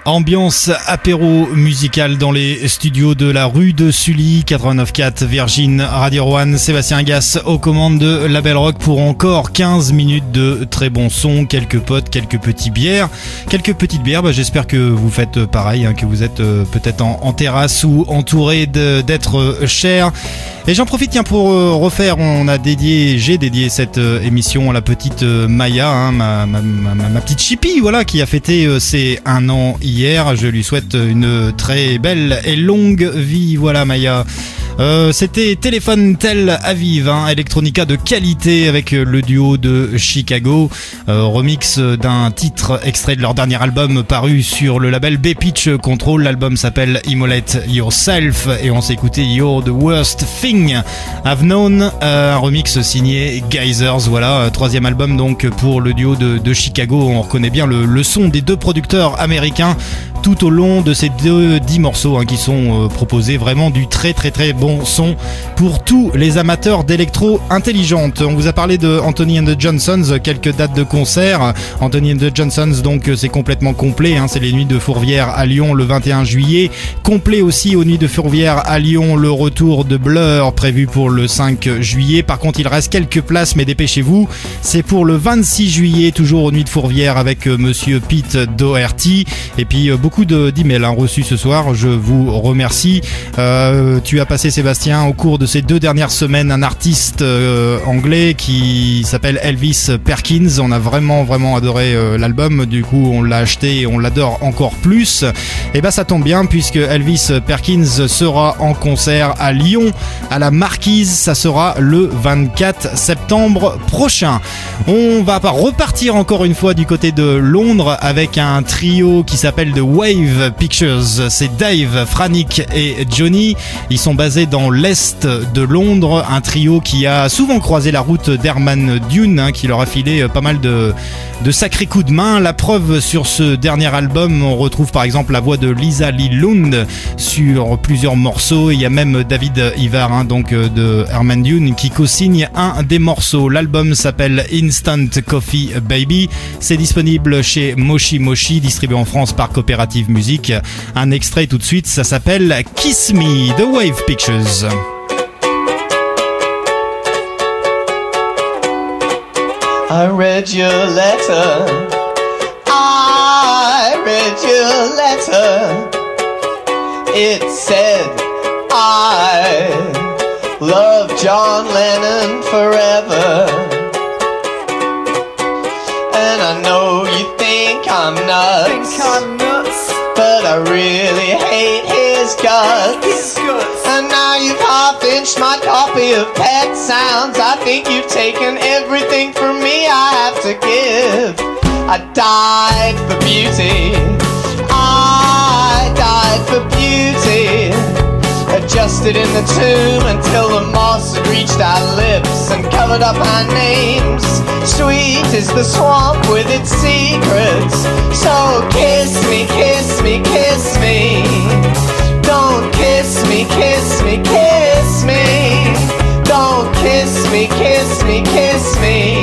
Ambiance apéro musical dans les studios de la rue de Sully, 89.4 Virgin Radio One. Sébastien Gass aux commandes de Label Rock pour encore 15 minutes de très bon son, quelques potes, quelques petites bières. J'espère que vous faites pareil, que vous êtes peut-être en terrasse ou entouré d'êtres chers. Et j'en profite pour refaire, j'ai dédié cette émission à la petite Maya, ma petite chippie, voilà, qui a fêté ses 1 an hier. Je lui souhaite une très belle et longue vie, voilà Maya. C'était Téléphone Tel Aviv, Electronica de qualité avec le duo de Chicago, remix d'un titre extrait de leur dernier album paru sur le label B-Pitch Control. L'album s'appelle Immolate Yourself et on s'est écouté You're the Worst Thing I've Known, un remix signé Geysers. Voilà, 3e album donc pour le duo de Chicago. On reconnaît bien le son des 2 producteurs américains tout au long de ces 10 morceaux qui sont proposés, vraiment du très très très bon son pour tous les amateurs d'électro intelligente. On vous a parlé de Anthony and the Johnsons, quelques dates de concert. Anthony and the Johnsons, donc c'est complètement complet, c'est les Nuits de Fourvière à Lyon le 21 juillet, complet aussi aux Nuits de Fourvière à Lyon le retour de Blur prévu pour le 5 juillet. Par contre il reste quelques places, mais dépêchez-vous, c'est pour le 26 juillet toujours aux Nuits de Fourvière avec monsieur Pete Doherty. Et puis beaucoup d'emails reçus ce soir, je vous remercie. Tu as passé, Sébastien, au cours de ces 2 dernières semaines, un artiste anglais qui s'appelle Elvis Perkins. On a vraiment adoré l'album, du coup on l'a acheté et on l'adore encore plus. Et ça tombe bien puisque Elvis Perkins sera en concert à Lyon à la Marquise, ça sera le 24 septembre prochain. On va repartir encore une fois du côté de Londres avec un trio qui s'appelle The Wave Pictures. C'est Dave, Frannick et Johnny. Ils sont basés dans l'est de Londres, un trio qui a souvent croisé la route d'Herman Dune, qui leur a filé pas mal de sacrés coups de main. La preuve, sur ce dernier album, on retrouve par exemple la voix de Lisa Lee Lund sur plusieurs morceaux. Il y a même David Ivar, donc de Herman Dune, qui co-signe un des morceaux. L'album s'appelle Instant Coffee Baby. C'est disponible chez Moshi Moshi, distribué en France par Coopérative Musique. Un extrait tout de suite, ça s'appelle Kiss Me, The Wave Pictures. I read your letter. I read your letter. It said I love John Lennon forever. And I know you think I'm nuts, but I really hate his guts. And now you've half-inched my copy of Pet Sounds. I think you've taken everything from me I have to give. I died for beauty. I died for beauty. Adjusted in the tomb until the moss had reached our lips and covered up our names. Sweet is the swamp with its secrets. So kiss me, kiss me, kiss me. Don't kiss me, kiss me, kiss me. Don't kiss me, kiss me, kiss me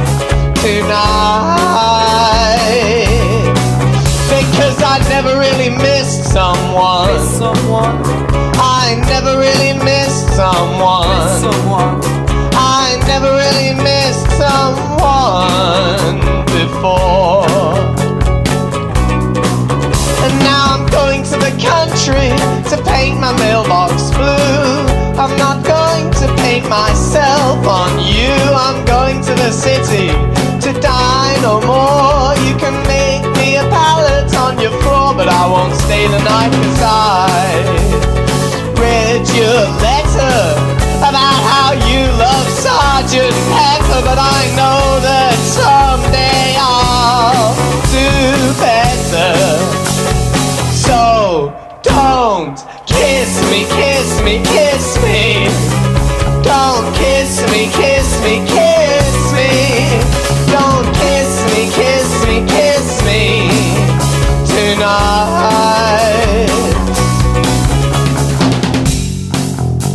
tonight. Because I never really missed someone. I never really missed someone. I never really missed someone before. And now I'm going to the country to paint my mailbox blue. I'm not going to paint myself on you. I'm going to the city to die no more. You can make me a pallet on your floor, but I won't stay the night, 'cause I read your letter about how you love Sergeant Pepper, but I know that someday I'll do better. So don't kiss me, kiss me, kiss me. Don't kiss me, kiss me, kiss me. Don't kiss me, kiss me, kiss me tonight.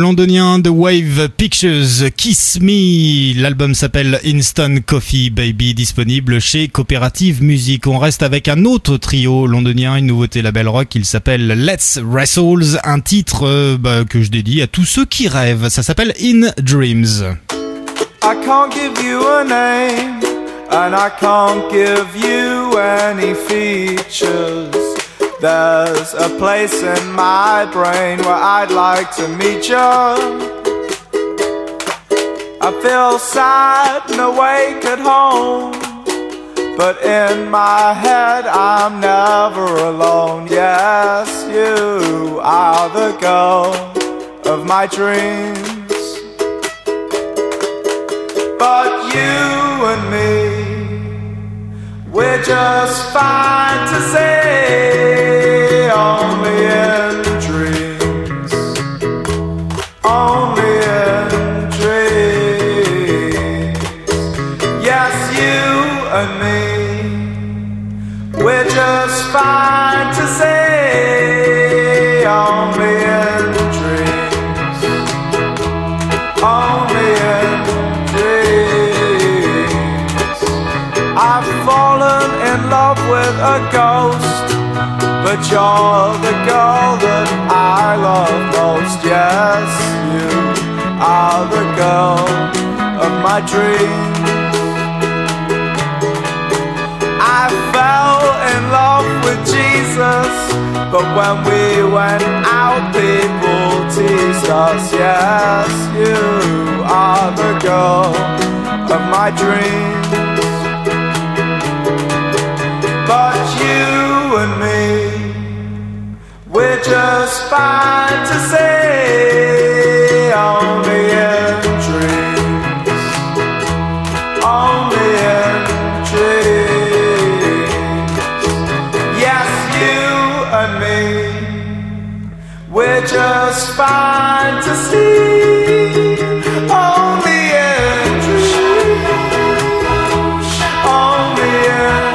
londonien The Wave Pictures, Kiss Me. L'album s'appelle Instant Coffee Baby, disponible chez Coopérative Music. On reste avec un autre trio londonien, une nouveauté label rock, il s'appelle Let's Wrestle, un titre que je dédie à tous ceux qui rêvent. Ça s'appelle In Dreams. I can't give you a name, and I can't give you any features. There's a place in my brain where I'd like to meet you. I feel sad and awake at home, but in my head I'm never alone. Yes, you are the girl of my dreams. But you and me, we're just fine to say, only in dreams, only in dreams. Yes, you and me, we're just fine to say, only in dreams, only in dreams. I've fallen in love with a ghost, but you're the girl that I love most. Yes, you are the girl of my dreams. I fell in love with Jesus, but when we went out people teased us. Yes, you are the girl of my dreams. But you and me, we're just fine to say, only in dreams, only in dreams. Yes, you and me, we're just fine to see, only in dreams, only in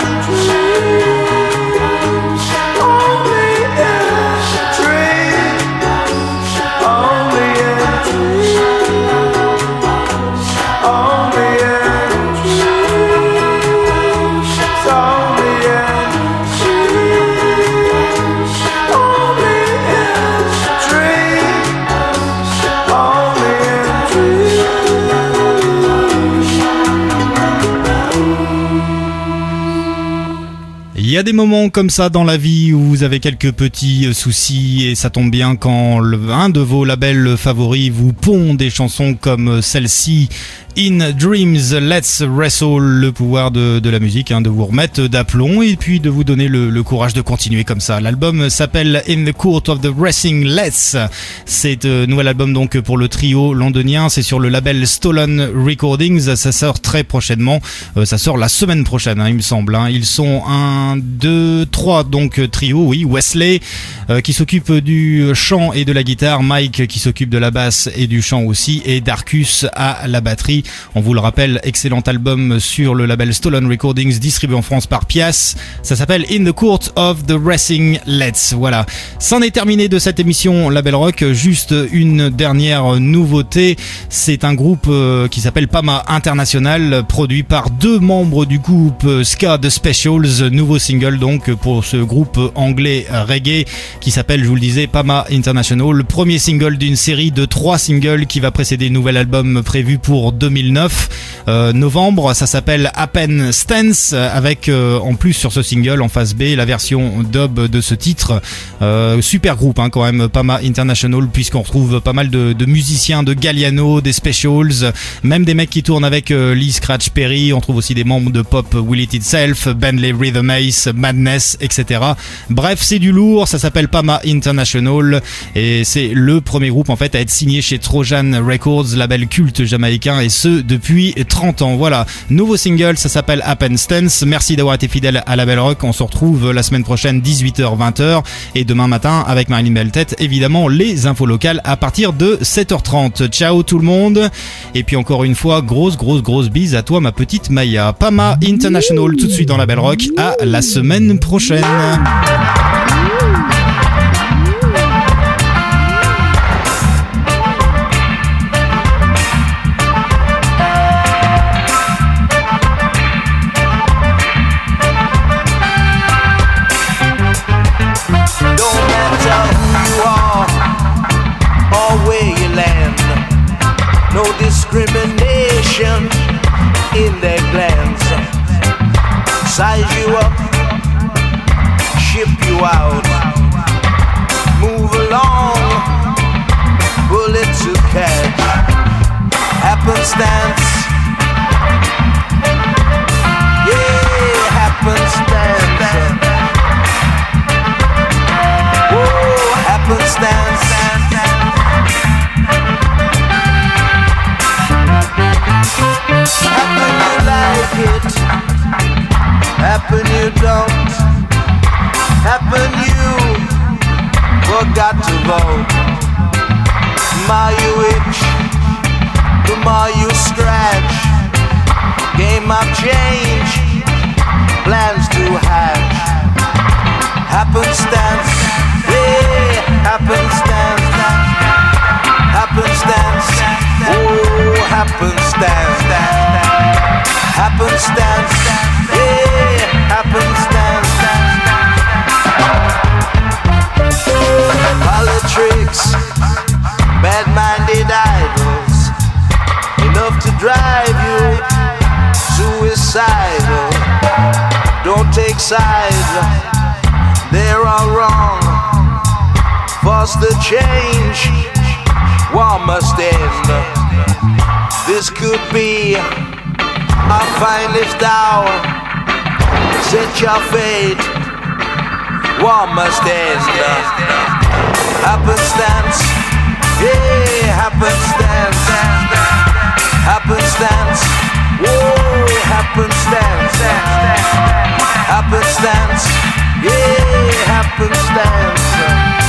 Il y a des moments comme ça dans la vie où vous avez quelques petits soucis et ça tombe bien quand un de vos labels favoris vous pond des chansons comme celle-ci. In Dreams, Let's Wrestle, le pouvoir de la musique, de vous remettre d'aplomb et puis de vous donner le courage de continuer comme ça. L'album s'appelle In the Court of the Wrestling Let's. C'est un nouvel album donc pour le trio londonien. C'est sur le label Stolen Recordings. Ça sort très prochainement. Ça sort la semaine prochaine, il me semble. Ils sont 1, 2, 3 donc trio. Oui, Wesley qui s'occupe du chant et de la guitare, Mike qui s'occupe de la basse et du chant aussi, et Darkus à la batterie. On vous le rappelle, excellent album sur le label Stolen Recordings, distribué en France par Pias. Ça s'appelle In the Court of the Wrestling Let's. Voilà, c'en est terminé de cette émission Label Rock. Juste une dernière nouveauté, c'est un groupe qui s'appelle Pama International, produit par 2 membres du groupe Ska The Specials. Nouveau single donc pour ce groupe anglais reggae qui s'appelle, je vous le disais, Pama International. Le premier single d'une série de 3 singles qui va précéder le nouvel album prévu pour 2009 novembre. Ça s'appelle Happen Stance, avec en plus sur ce single en face B la version dub de ce titre. Super groupe quand même, Pama International, puisqu'on retrouve pas mal de musiciens de Galliano, des Specials, même des mecs qui tournent avec Lee Scratch Perry. On trouve aussi des membres de Pop Will It Itself, Bentley Rhythm Ace, Madness, etc. Bref, c'est du lourd. Ça s'appelle Pama International et c'est le premier groupe en fait à être signé chez Trojan Records, label culte jamaïcain, et ce depuis 30 ans. Voilà, nouveau single, ça s'appelle Happen Stance. Merci d'avoir été fidèle à Label Rock. On se retrouve la semaine prochaine 18h-20h et demain matin avec Marilyn Beltet, évidemment les infos locales à partir de 7h30. Ciao tout le monde, et puis encore une fois grosse bise à toi ma petite Maya. Pama International tout de suite dans Label Rock. À la semaine prochaine. ambition in their glance. Size you up, ship you out, move along, bullet to catch, happenstance. Yeah, happenstance. Whoa, happenstance. Happen you like it, happen you don't, happen you forgot to vote. The more you itch, the more you scratch. Game of change, plans to hatch. Happenstance, yeah, happenstance. Happenstance, oh, happenstance. Happenstance, yeah, happenstance. Politics, bad-minded idols, enough to drive you suicidal. Don't take sides, they're all wrong. Foster change, war must end. This could be our finest hour. Set your fate, war must end. Happenstance, yeah, happenstance. Happenstance, whoa, happenstance. Happenstance, yeah, happenstance.